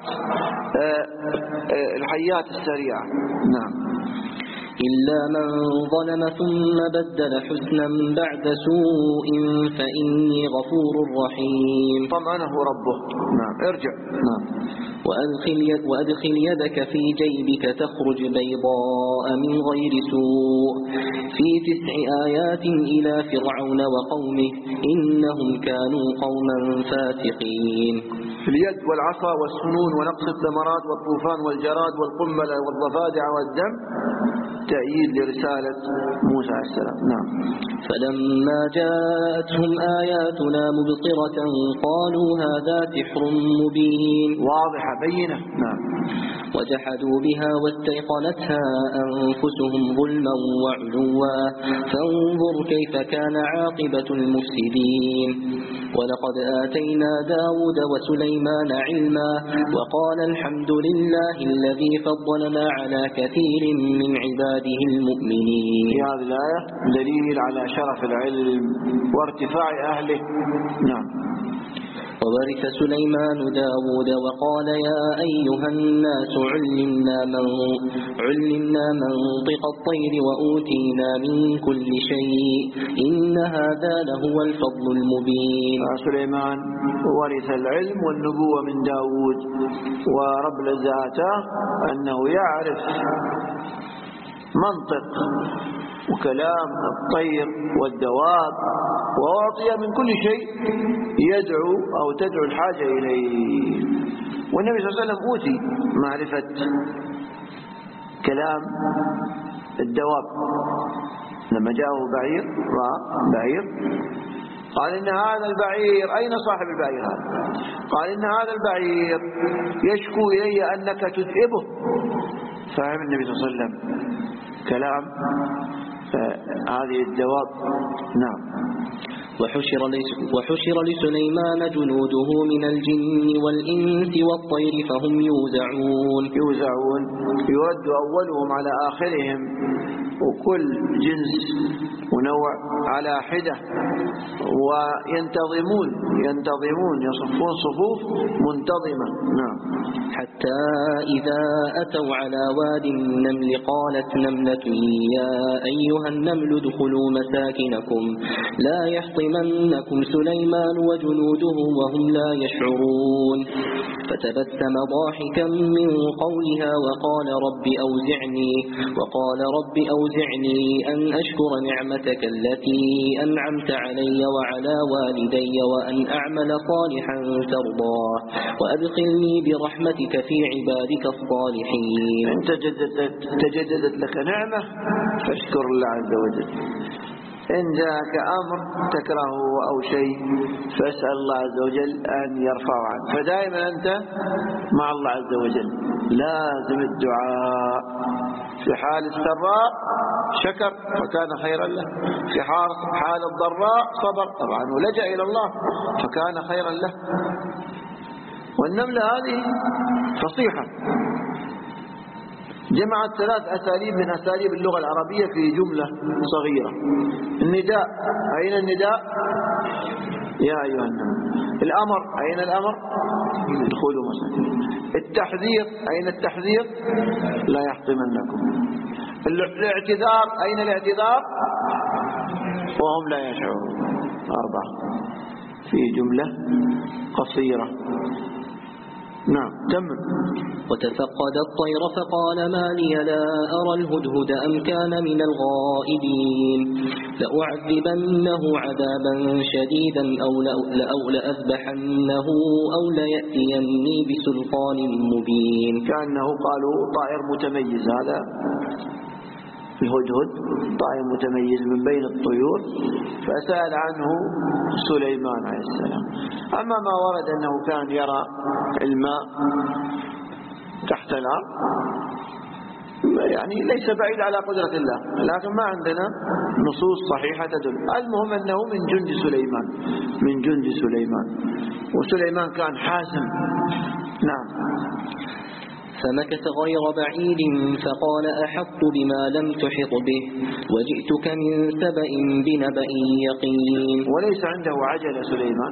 S1: الحيات السريعة. نعم.
S5: إلا من ظلم ثم بدل حسنا بعد سوء فإني غفور رحيم.
S1: طمأنه ربه. نعم. ارجع. نعم.
S5: وأدخل, يد وأدخل يدك في جيبك تخرج بيضاء من غير سوء في تسع آيات إلى فرعون وقومه إنهم كانوا قوما فاسقين.
S1: اليد والعصا والسنون ونقص الثمرات والطوفان والجراد والقنبلة والضفادع والدم تأييد لرسالة موسى عليه السلام. نعم.
S5: فلما جاءتهم آياتنا مبصرة قالوا هذا سحر مبين.
S1: واضحة بينة. نعم.
S5: وجحدوا بها واستيقنتها أنفسهم ظلما وعلوا فانظر كيف كان عاقبة المفسدين. ولقد آتينا داود وسليمان علما وقال الحمد لله الذي فضلنا على كثير من عباده المؤمنين.
S1: في هذه الآية دليل على شرف العلم وارتفاع أهله. نعم.
S5: وورث سليمان داود وقال يا أيها الناس علمنا من علمنا منطق الطير وأوتينا من كل شيء إن هذا لهو الفضل المبين.
S1: سليمان ورث العلم والنبوة من داود، ورب العزة آتاه أنه يعرف منطق وكلام الطير والدواب، وأعطي من كل شيء يدعو أو تدعو الحاجة إليه. والنبي صلى الله عليه وسلم أوتي معرفة كلام الدواب. لما جاءه بعير رأى بعير قال إن هذا البعير، أين صاحب البعير هذا؟ قال إن هذا البعير يشكو إلي أنك تذئبه. فهم النبي صلى الله عليه وسلم كلام هذه الدواب. نعم.
S5: وحشر, وحشر لسليمان جنوده من الجن والإنس والطير فهم يوزعون.
S1: يوزعون يرد أولهم على آخرهم، وكل جنس ونوع على حدة، وينتظمون ينتظمون يصفون صفوف منتظمة. نعم.
S5: حتى إذا أتوا على واد النمل قالت نملة يا أيها النمل ادخلوا مساكنكم لا يحطمنكم سليمان وجنوده وهم لا يشعرون. فتبسم ضاحكا من قولها وقال رب أوزعني وقال رب أوزعني أن أشكر نعمتك التي أنعمت علي وعلى والدي وأن أعمل صالحا ترضاه وأدخلني برحمتك في عبادك الصالحين.
S1: إن تجددت, تجددت لك نعمة فاشكر الله عز وجل. إن جاءك أمر تكرهه أو شيء فاسأل الله عز وجل أن يرفعه عنك. فدائما أنت مع الله عز وجل، لازم الدعاء. في حال السراء شكر فكان خيرا له، في حال الضراء صبر طبعا ولجأ إلى الله فكان خيرا له. والنملة هذه فصيحة جمعت ثلاث أساليب من أساليب اللغة العربية في جملة صغيرة. النداء، أين النداء؟ يا أيها النمل. الأمر، أين الأمر؟ ادخلوا مساكنكم. التحذير، أين التحذير؟ لا يحطمنكم. الاعتذار، أين الاعتذار؟ وهم لا يشعرون. أربعة في جملة قصيرة. نعم تمم.
S5: وتفقد الطير فقال ما لي لا أرى الهدهد أم كان من الغائبين لأعذبنه عذابا شديدا أو أو لأذبحنه أو ليأتيني بسلطان مبين.
S1: كأنه قالوا طائر متميز، هذا الهدهد طائر متميز من بين الطيور، فسأل عنه سليمان عليه السلام. أما ما ورد أنه كان يرى الماء تحت الأرض يعني ليس بعيد على قدرة الله، لكن ما عندنا نصوص صحيحة تدل. المهم أنه من جند سليمان، من جند سليمان، وسليمان كان حازم. نعم.
S5: فمكث غير بعيد فقال أحط بما لم تحط به وجئتك من سبأ بنبأ يقين.
S1: وليس عنده عجلة سليمان،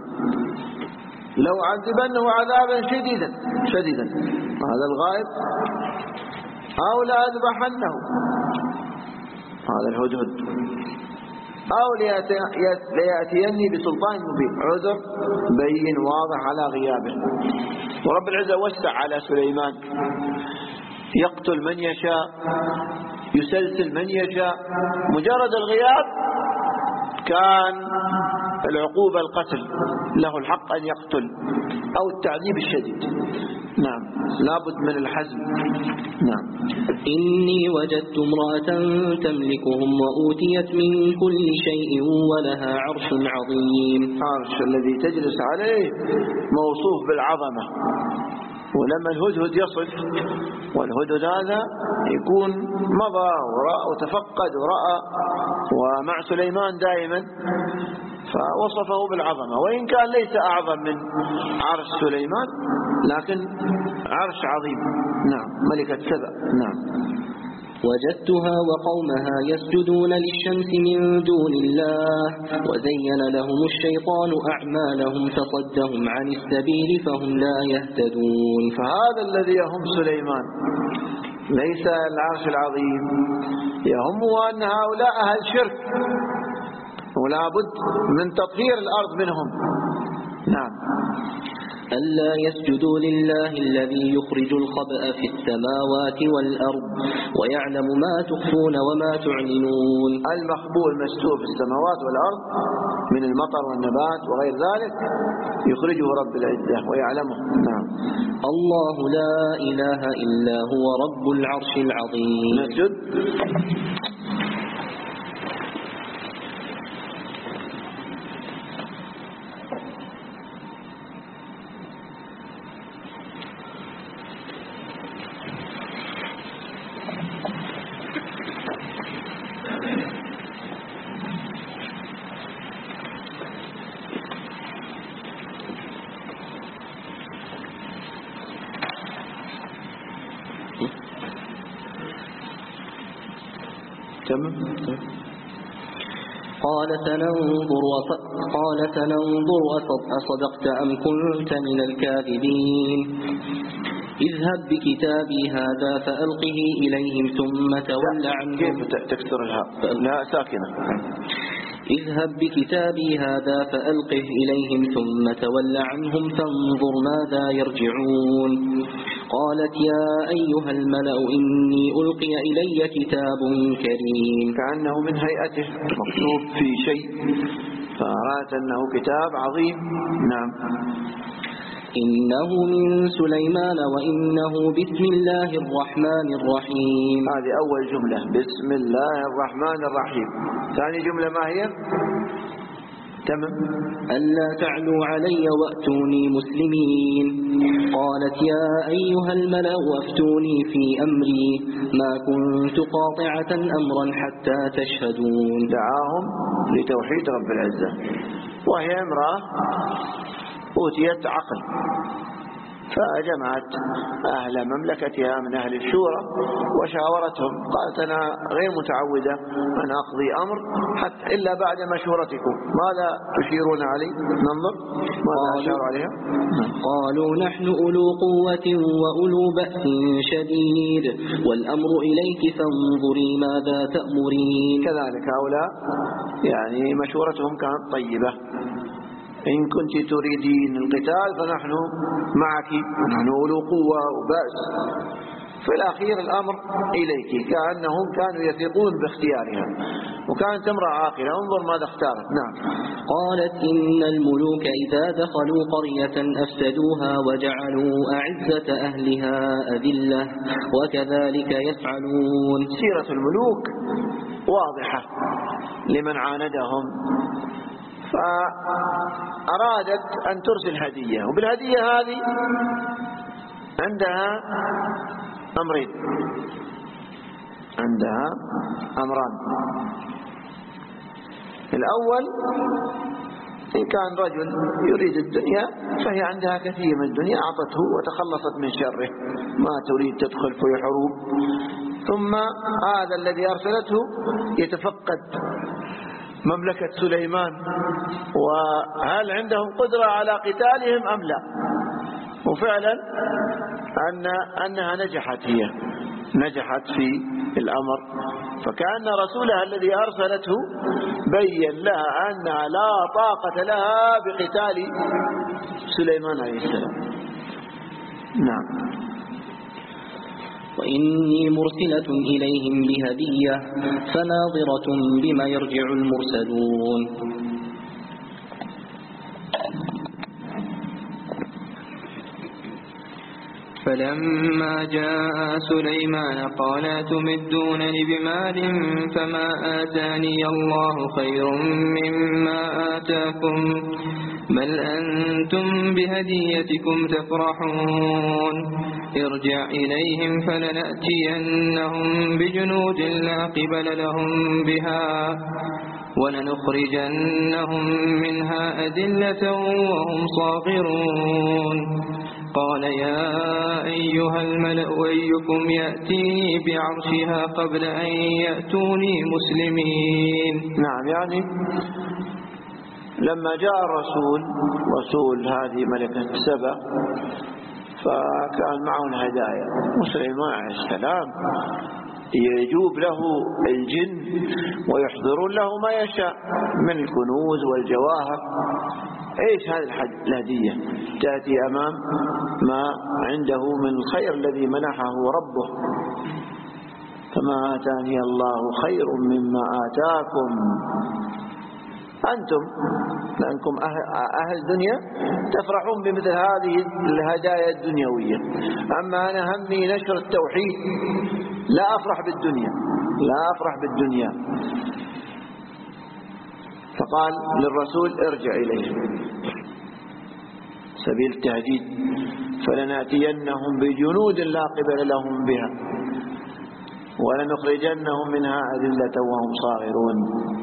S1: لو عذبنه عذابا شديدا شديدا هذا الغائب أو لأذبحنه هذا الهدهد أو ليأتيني بسلطان مبين، عذر بين واضح على غيابه. ورب العزة وسع على سليمان، يقتل من يشاء، يسلسل من يشاء، مجرد الغياب كان العقوبة القتل، له الحق أن يقتل أو التعذيب الشديد. نعم، لابد من الحزم. نعم.
S5: إني وجدت امرأة تملكهم وأوتيت من كل شيء ولها عرش عظيم.
S1: عرش الذي تجلس عليه موصوف بالعظمة، ولما الهدهد يصف، والهدهد هذا يكون مضى ورأى وتفقد ورأى ومع سليمان دائما، فوصفه بالعظمة، وإن كان ليس أعظم من عرش سليمان لكن عرش عظيم. نعم، ملكة سبأ. نعم.
S5: وجدتها وقومها يسجدون للشمس من دون الله وزين لهم الشيطان أعمالهم فصدهم عن السبيل فهم لا يهتدون.
S1: فهذا الذي يهم سليمان ليس العرش العظيم، يهمه أن هؤلاء أهل شرك ولا بد من تطهير الأرض منهم. نعم.
S5: ألا يسجدوا لله الذي يخرج الخبأ في السماوات والأرض ويعلم ما تخفون وما تعلنون.
S1: المخبوء المستور في السماوات والأرض من المطر والنبات وغير ذلك يخرجه رب العزة ويعلمه. نعم.
S5: الله لا إله إلا هو رب العرش العظيم.
S1: نسجد.
S5: قال سننظر قال سننظر أصدقت أم كنت من الكاذبين اذهب بكتابي هذا فألقه إليهم ثم تول عنهم.
S1: كيف تكسر الهاء؟ لا ساكنة.
S5: اذهب بكتابي هذا فألقه إليهم ثم تول عنهم فانظر ماذا يرجعون. قالت يا أيها الملأ إني ألقي إلي كتاب كريم.
S1: كأنه من هيئته مكتوب في شيء، فأرأت أنه كتاب عظيم. نعم.
S5: إنه من سليمان وإنه بسم الله الرحمن الرحيم.
S1: هذه أول جملة، بسم الله الرحمن الرحيم. ثاني جملة ما هي؟ تمام.
S5: ألا تعلوا علي وأتوني مسلمين. قالت يا أيها الملأ أفتوني في أمري ما كنت قاطعة أمرا حتى تشهدون.
S1: دعاهم لتوحيد رب العزة، وهي امرأة أوتيت عقل، فجمعت أهل مملكتها من أهل الشورى وشاورتهم، قالت أنا غير متعودة أن أقضي أمر حتى إلا بعد مشورتكم، ماذا تشيرون علي؟ ننظر ماذا أشار عليها.
S5: قالوا نحن أولو قوة وأولو بأس شديد والأمر إليك فانظري ماذا تأمرين.
S1: كذلك هؤلاء يعني مشورتهم كانت طيبة، إن كنت تريدين القتال فنحن معك، نحن أولو قوة وبأس. في الأخير الأمر إليك، كأنهم كانوا يثقون باختيارها، وكانت امرأة عاقلة. انظر ماذا اختارت. نعم.
S5: قالت إن الملوك إذا دخلوا قرية أفسدوها وجعلوا أعزة أهلها أذلة وكذلك يفعلون.
S1: سيرة الملوك واضحة لمن عاندهم، فأرادت أن ترسل هدية، وبالهدية هذه عندها أمرين، عندها أمران. الأول إن كان رجل يريد الدنيا فهي عندها كثير من الدنيا أعطته وتخلصت من شره، ما تريد تدخل في حروب. ثم هذا الذي أرسلته يتفقد مملكة سليمان، وهل عندهم قدرة على قتالهم أم لا. وفعلا أن أنها نجحت، هي نجحت في الأمر، فكأن رسولها الذي أرسلته بين لها أنها لا طاقة لها بقتال سليمان عليه السلام. نعم.
S5: وإني مرسلة إليهم بهدية فناظرة بما يرجع المرسلون.
S6: فلما جاء سليمان قال تمدونني بمال فما آتاني الله خير مما آتاكم بل أنتم بهديتكم تفرحون. ارجع إليهم فلنأتينهم بجنود لا قبل لهم بها ولنخرجنهم منها أذلة وهم صاغرون. قال يا أيها الملأ أيكم يأتيني بعرشها قبل أن يأتوني مسلمين.
S1: نعم، يعني لما جاء الرسول رسول هذه ملكة سبأ فكان معه الهدايا، وسليمان عليه السلام يجوب له الجن ويحضرون له ما يشاء من الكنوز والجواهر. ايش هذه الهدية؟ تأتي أمام ما عنده من الخير الذي منحه ربه. فما آتاني الله خير مما آتاكم، أنتم لأنكم أهل الدنيا تفرحون بمثل هذه الهدايا الدنيوية، أما أنا همي نشر التوحيد، لا أفرح بالدنيا، لا أفرح بالدنيا. فقال للرسول ارجع إليهم، سبيل التهديد، فلنأتينهم بجنود لا قبل لهم بها ولنخرجنهم منها أذلة وهم صاغرون.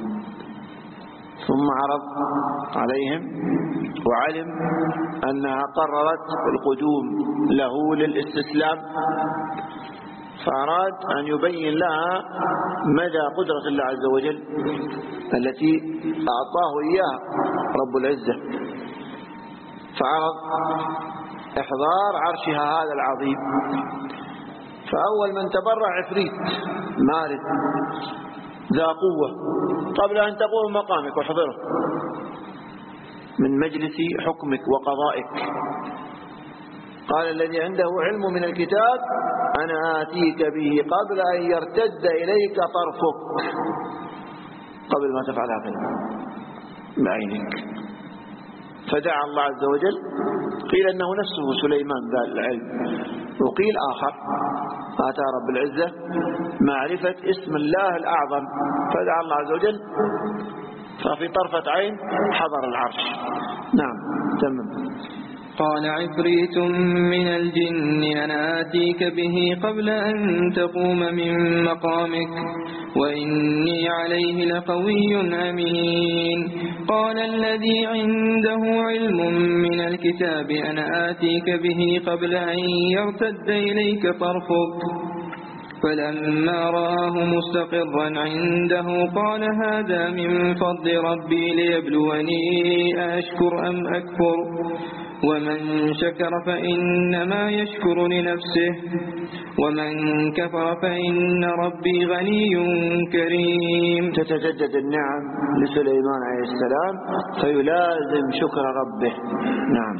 S1: ثم عرض عليهم وعلم أنها قررت القدوم له للاستسلام، فأراد أن يبين لها مدى قدرة الله عز وجل التي أعطاه إياها رب العزة. فعرض إحضار عرشها هذا العظيم. فأول من تبرع عفريت مارد ذا قوة قبل أن تقوم مقامك واحضره من مجلس حكمك وقضائك. قال الذي عنده علم من الكتاب أنا آتيك به قبل أن يرتد إليك طرفك، قبل ما تفعل هذا بعينك. فدعا الله عز وجل، قيل أنه نفسه سليمان ذا العلم، وقيل آخر آتى رب العزة معرفة اسم الله الأعظم، فدعا الله عز وجل ففي طرفة عين حضر العرش. نعم تمام.
S6: قال عفريت من الجن أنا آتيك به قبل أن تقوم من مقامك وإني عليه لقوي أمين. قال الذي عنده علم من الكتاب أنا آتيك به قبل أن يرتد إليك طرفك فلما رآه مستقرا عنده قال هذا من فضل ربي ليبلوني أشكر أم أكفر ومن شكر فإنما يشكر لنفسه ومن كفر فإن ربي غني كريم.
S1: تتجدد النعم لسليمان عليه السلام فيلازم شكر ربه. نعم.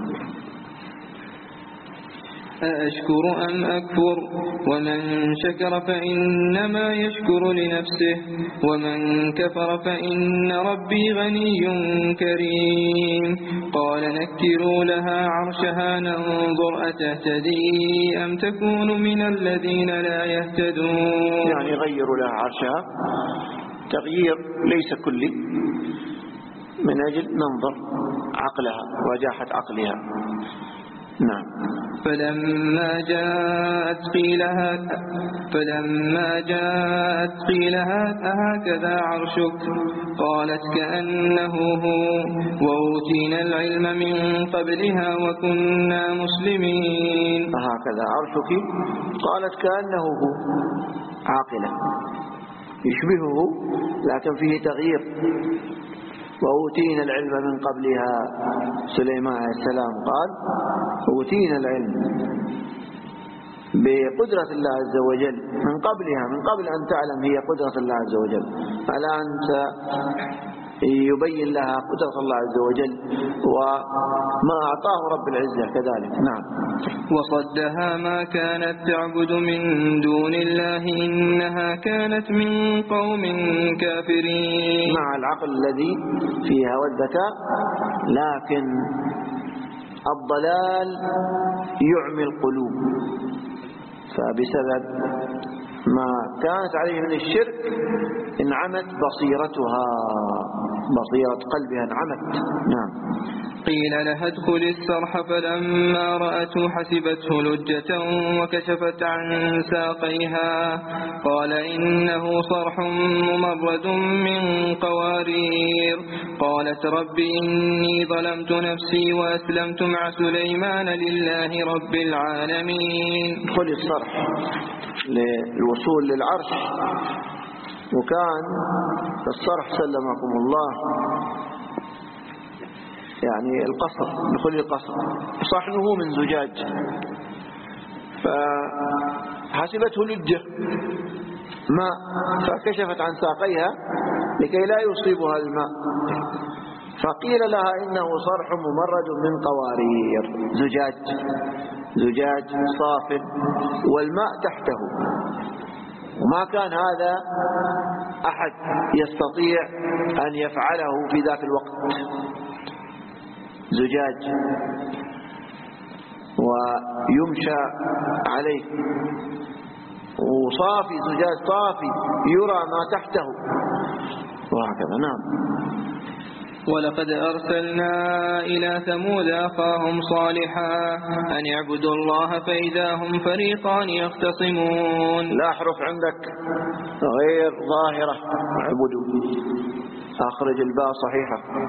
S6: أأشكر أم أكفر ومن شكر فإنما يشكر لنفسه ومن كفر فإن ربي غني كريم. قال نكروا لها عرشها ننظر أتهتدي أم تكون من الذين لا يهتدون.
S1: يعني غيروا لها عرشها تغيير ليس كلي من أجل ننظر عقلها وجاحة عقلها. نعم.
S6: فلما جاءت قيلها فلما جاءت قيلها أهكذا عرشك قالت كأنه هو وأوتينا العلم من قبلها وكنا مسلمين.
S1: أهكذا عرشك قالت كأنه هو عاقلة يشبهه لكن فيه تغيير. وأوتينا العلم من قبلها سليمان عليه السلام قال أوتينا العلم بقدرة الله عز وجل من قبلها من قبل أن تعلم هي قدرة الله عز وجل على أن يبين لها قدرة الله عز وجل وما أعطاه رب العزة كذلك. نعم.
S6: وصدها ما كانت تعبد من دون الله إنها كانت من قوم كافرين.
S1: مع العقل الذي فيها والذكاء لكن الضلال يعمي القلوب فبسبب ما كانت عليه من الشرك انعمت بصيرتها بصيرة قلبها انعمت. نعم.
S6: قيل لها ادخل الصرح فلما رأته حسبته لجة وكشفت عن ساقيها قال إنه صرح ممرد من قوارير. قالت رب إني ظلمت نفسي وأسلمت مع سليمان لله رب العالمين.
S1: ادخل الصرح للوصول للعرش وكان الصرح سلمكم الله يعني القصر دخول القصر صحنه من زجاج فحسبته لجة ماء فكشفت عن ساقيها لكي لا يصيبها الماء فقيل لها إنه صرح ممرد من قوارير زجاج زجاج صاف والماء تحته وما كان هذا أحد يستطيع أن يفعله في ذاك الوقت. زجاج ويمشى عليه وصافي زجاج صافي يرى ما تحته وهكذا. نعم.
S6: ولقد أرسلنا إلى ثمود أخاهم صالحا أن يعبدوا الله فإذا هم فريقان يختصمون.
S1: لا حرف عندك غير ظاهرة اعبدوا أخرج الباء صحيحة.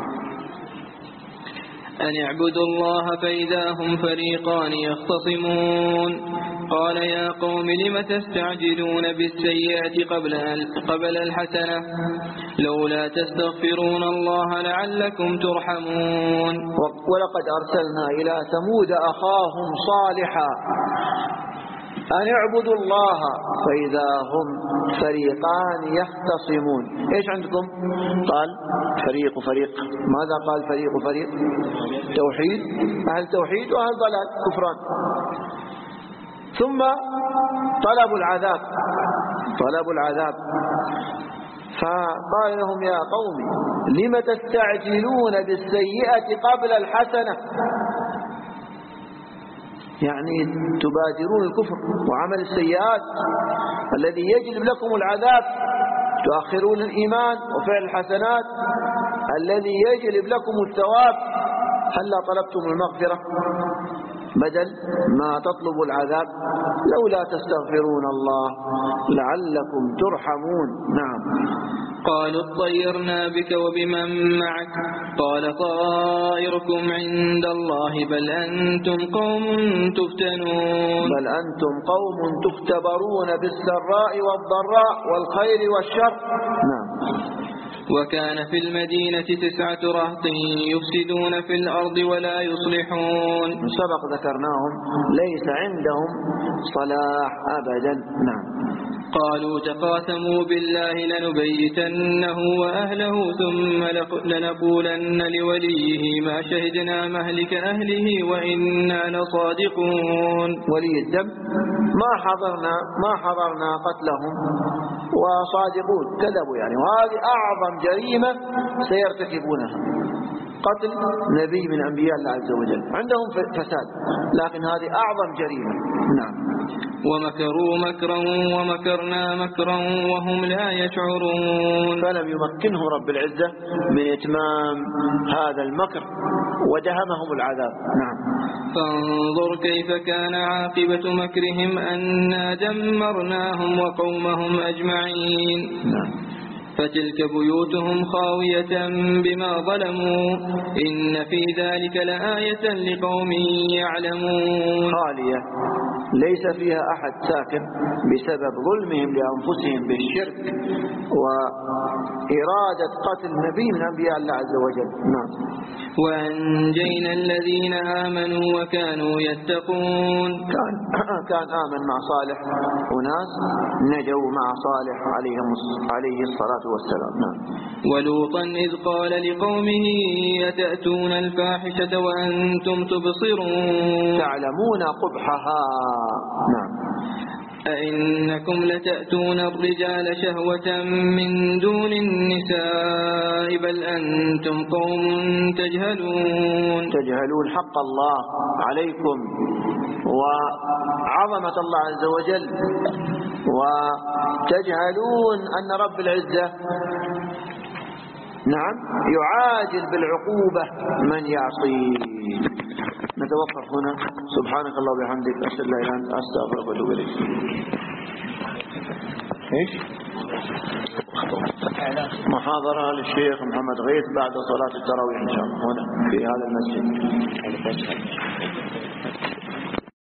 S6: أن يعبدوا الله فإذا هم فريقان يختصمون. قال يا قوم لم تستعجلون بالسيئة قبل قبل الحسنة لولا تستغفرون الله لعلكم ترحمون.
S1: ولقد أرسلنا إلى ثمود أخاهم صالحا أن يعبدوا الله فإذا هم فريقان يختصمون. إيش عندكم؟ قال فريق فريق. ماذا قال فريق فريق؟ توحيد أهل توحيد وأهل ضلال كفران. ثم طلبوا العذاب طلبوا العذاب فقال لهم يا قوم لم تستعجلون بالسيئة قبل الحسنة يعني تبادرون الكفر وعمل السيئات الذي يجلب لكم العذاب تؤخرون الإيمان وفعل الحسنات الذي يجلب لكم الثواب. هلا طلبتم المغفرة بدل ما تطلبوا العذاب؟ لولا تستغفرون الله لعلكم ترحمون. نعم.
S6: قالوا اطيرنا بك وبمن معك قال طائركم عند الله بل أنتم قوم تفتنون
S1: بل أنتم قوم تختبرون بالسراء والضراء والخير والشر. نعم.
S6: وكان في المدينة تسعة رهط يفسدون في الأرض ولا يصلحون.
S1: سبق ذكرناهم ليس عندهم صلاح أبدا. نعم.
S6: قالوا تقاسموا بالله لنبيتنه وأهله ثم لنقولن لوليه ما شهدنا مهلك أهله وإنا لصادقون.
S1: ولي الدم ما حضرنا ما حضرنا قتلهم وصادقون كذبوا يعني، وهذه أعظم جريمة سيرتكبونها، قتل نبي من أنبياء الله عز وجل. عندهم فساد لكن هذه أعظم جريمة. نعم.
S6: ومكروا مكرا ومكرنا مكرا وهم لا يشعرون.
S1: فلم يمكنه رب العزة من إتمام هذا المكر ودهمهم العذاب. نعم.
S6: فانظر كيف كان عاقبة مكرهم أنا دمرناهم وقومهم أجمعين.
S1: نعم.
S6: فتلك بيوتهم خاوية بما ظلموا إن في ذلك لآية لقوم يعلمون.
S1: خالية ليس فيها أحد ساكن بسبب ظلمهم لأنفسهم بالشرك وإرادة قتل نبي من أنبياء الله عز وجل. نعم.
S6: وأنجينا الذين آمنوا وكانوا يتقون.
S1: كان كان آمن مع صالح وناس نجوا مع صالح عليه الصلاة والسلام. نعم.
S6: ولوطا إذ قال لقومه أتأتون الفاحشة وأنتم تبصرون
S1: تعلمون قبحها. نعم.
S6: أئنكم لتأتون الرجال شهوة من دون النساء بل أنتم قوم تجهلون.
S1: تجهلون حق الله عليكم وعظمة الله عز وجل، وتجهلون أن رب العزة نعم يعاجل بالعقوبة من يعصيه. نتوقف هنا. سبحانك الله وبحمدك أشهد أن لا إله إلا أنت أستغفرك وأتوب إليك. ايش؟ محاضرة للشيخ محمد غيث بعد صلاة التراويح إن شاء الله هنا في هذا المسجد.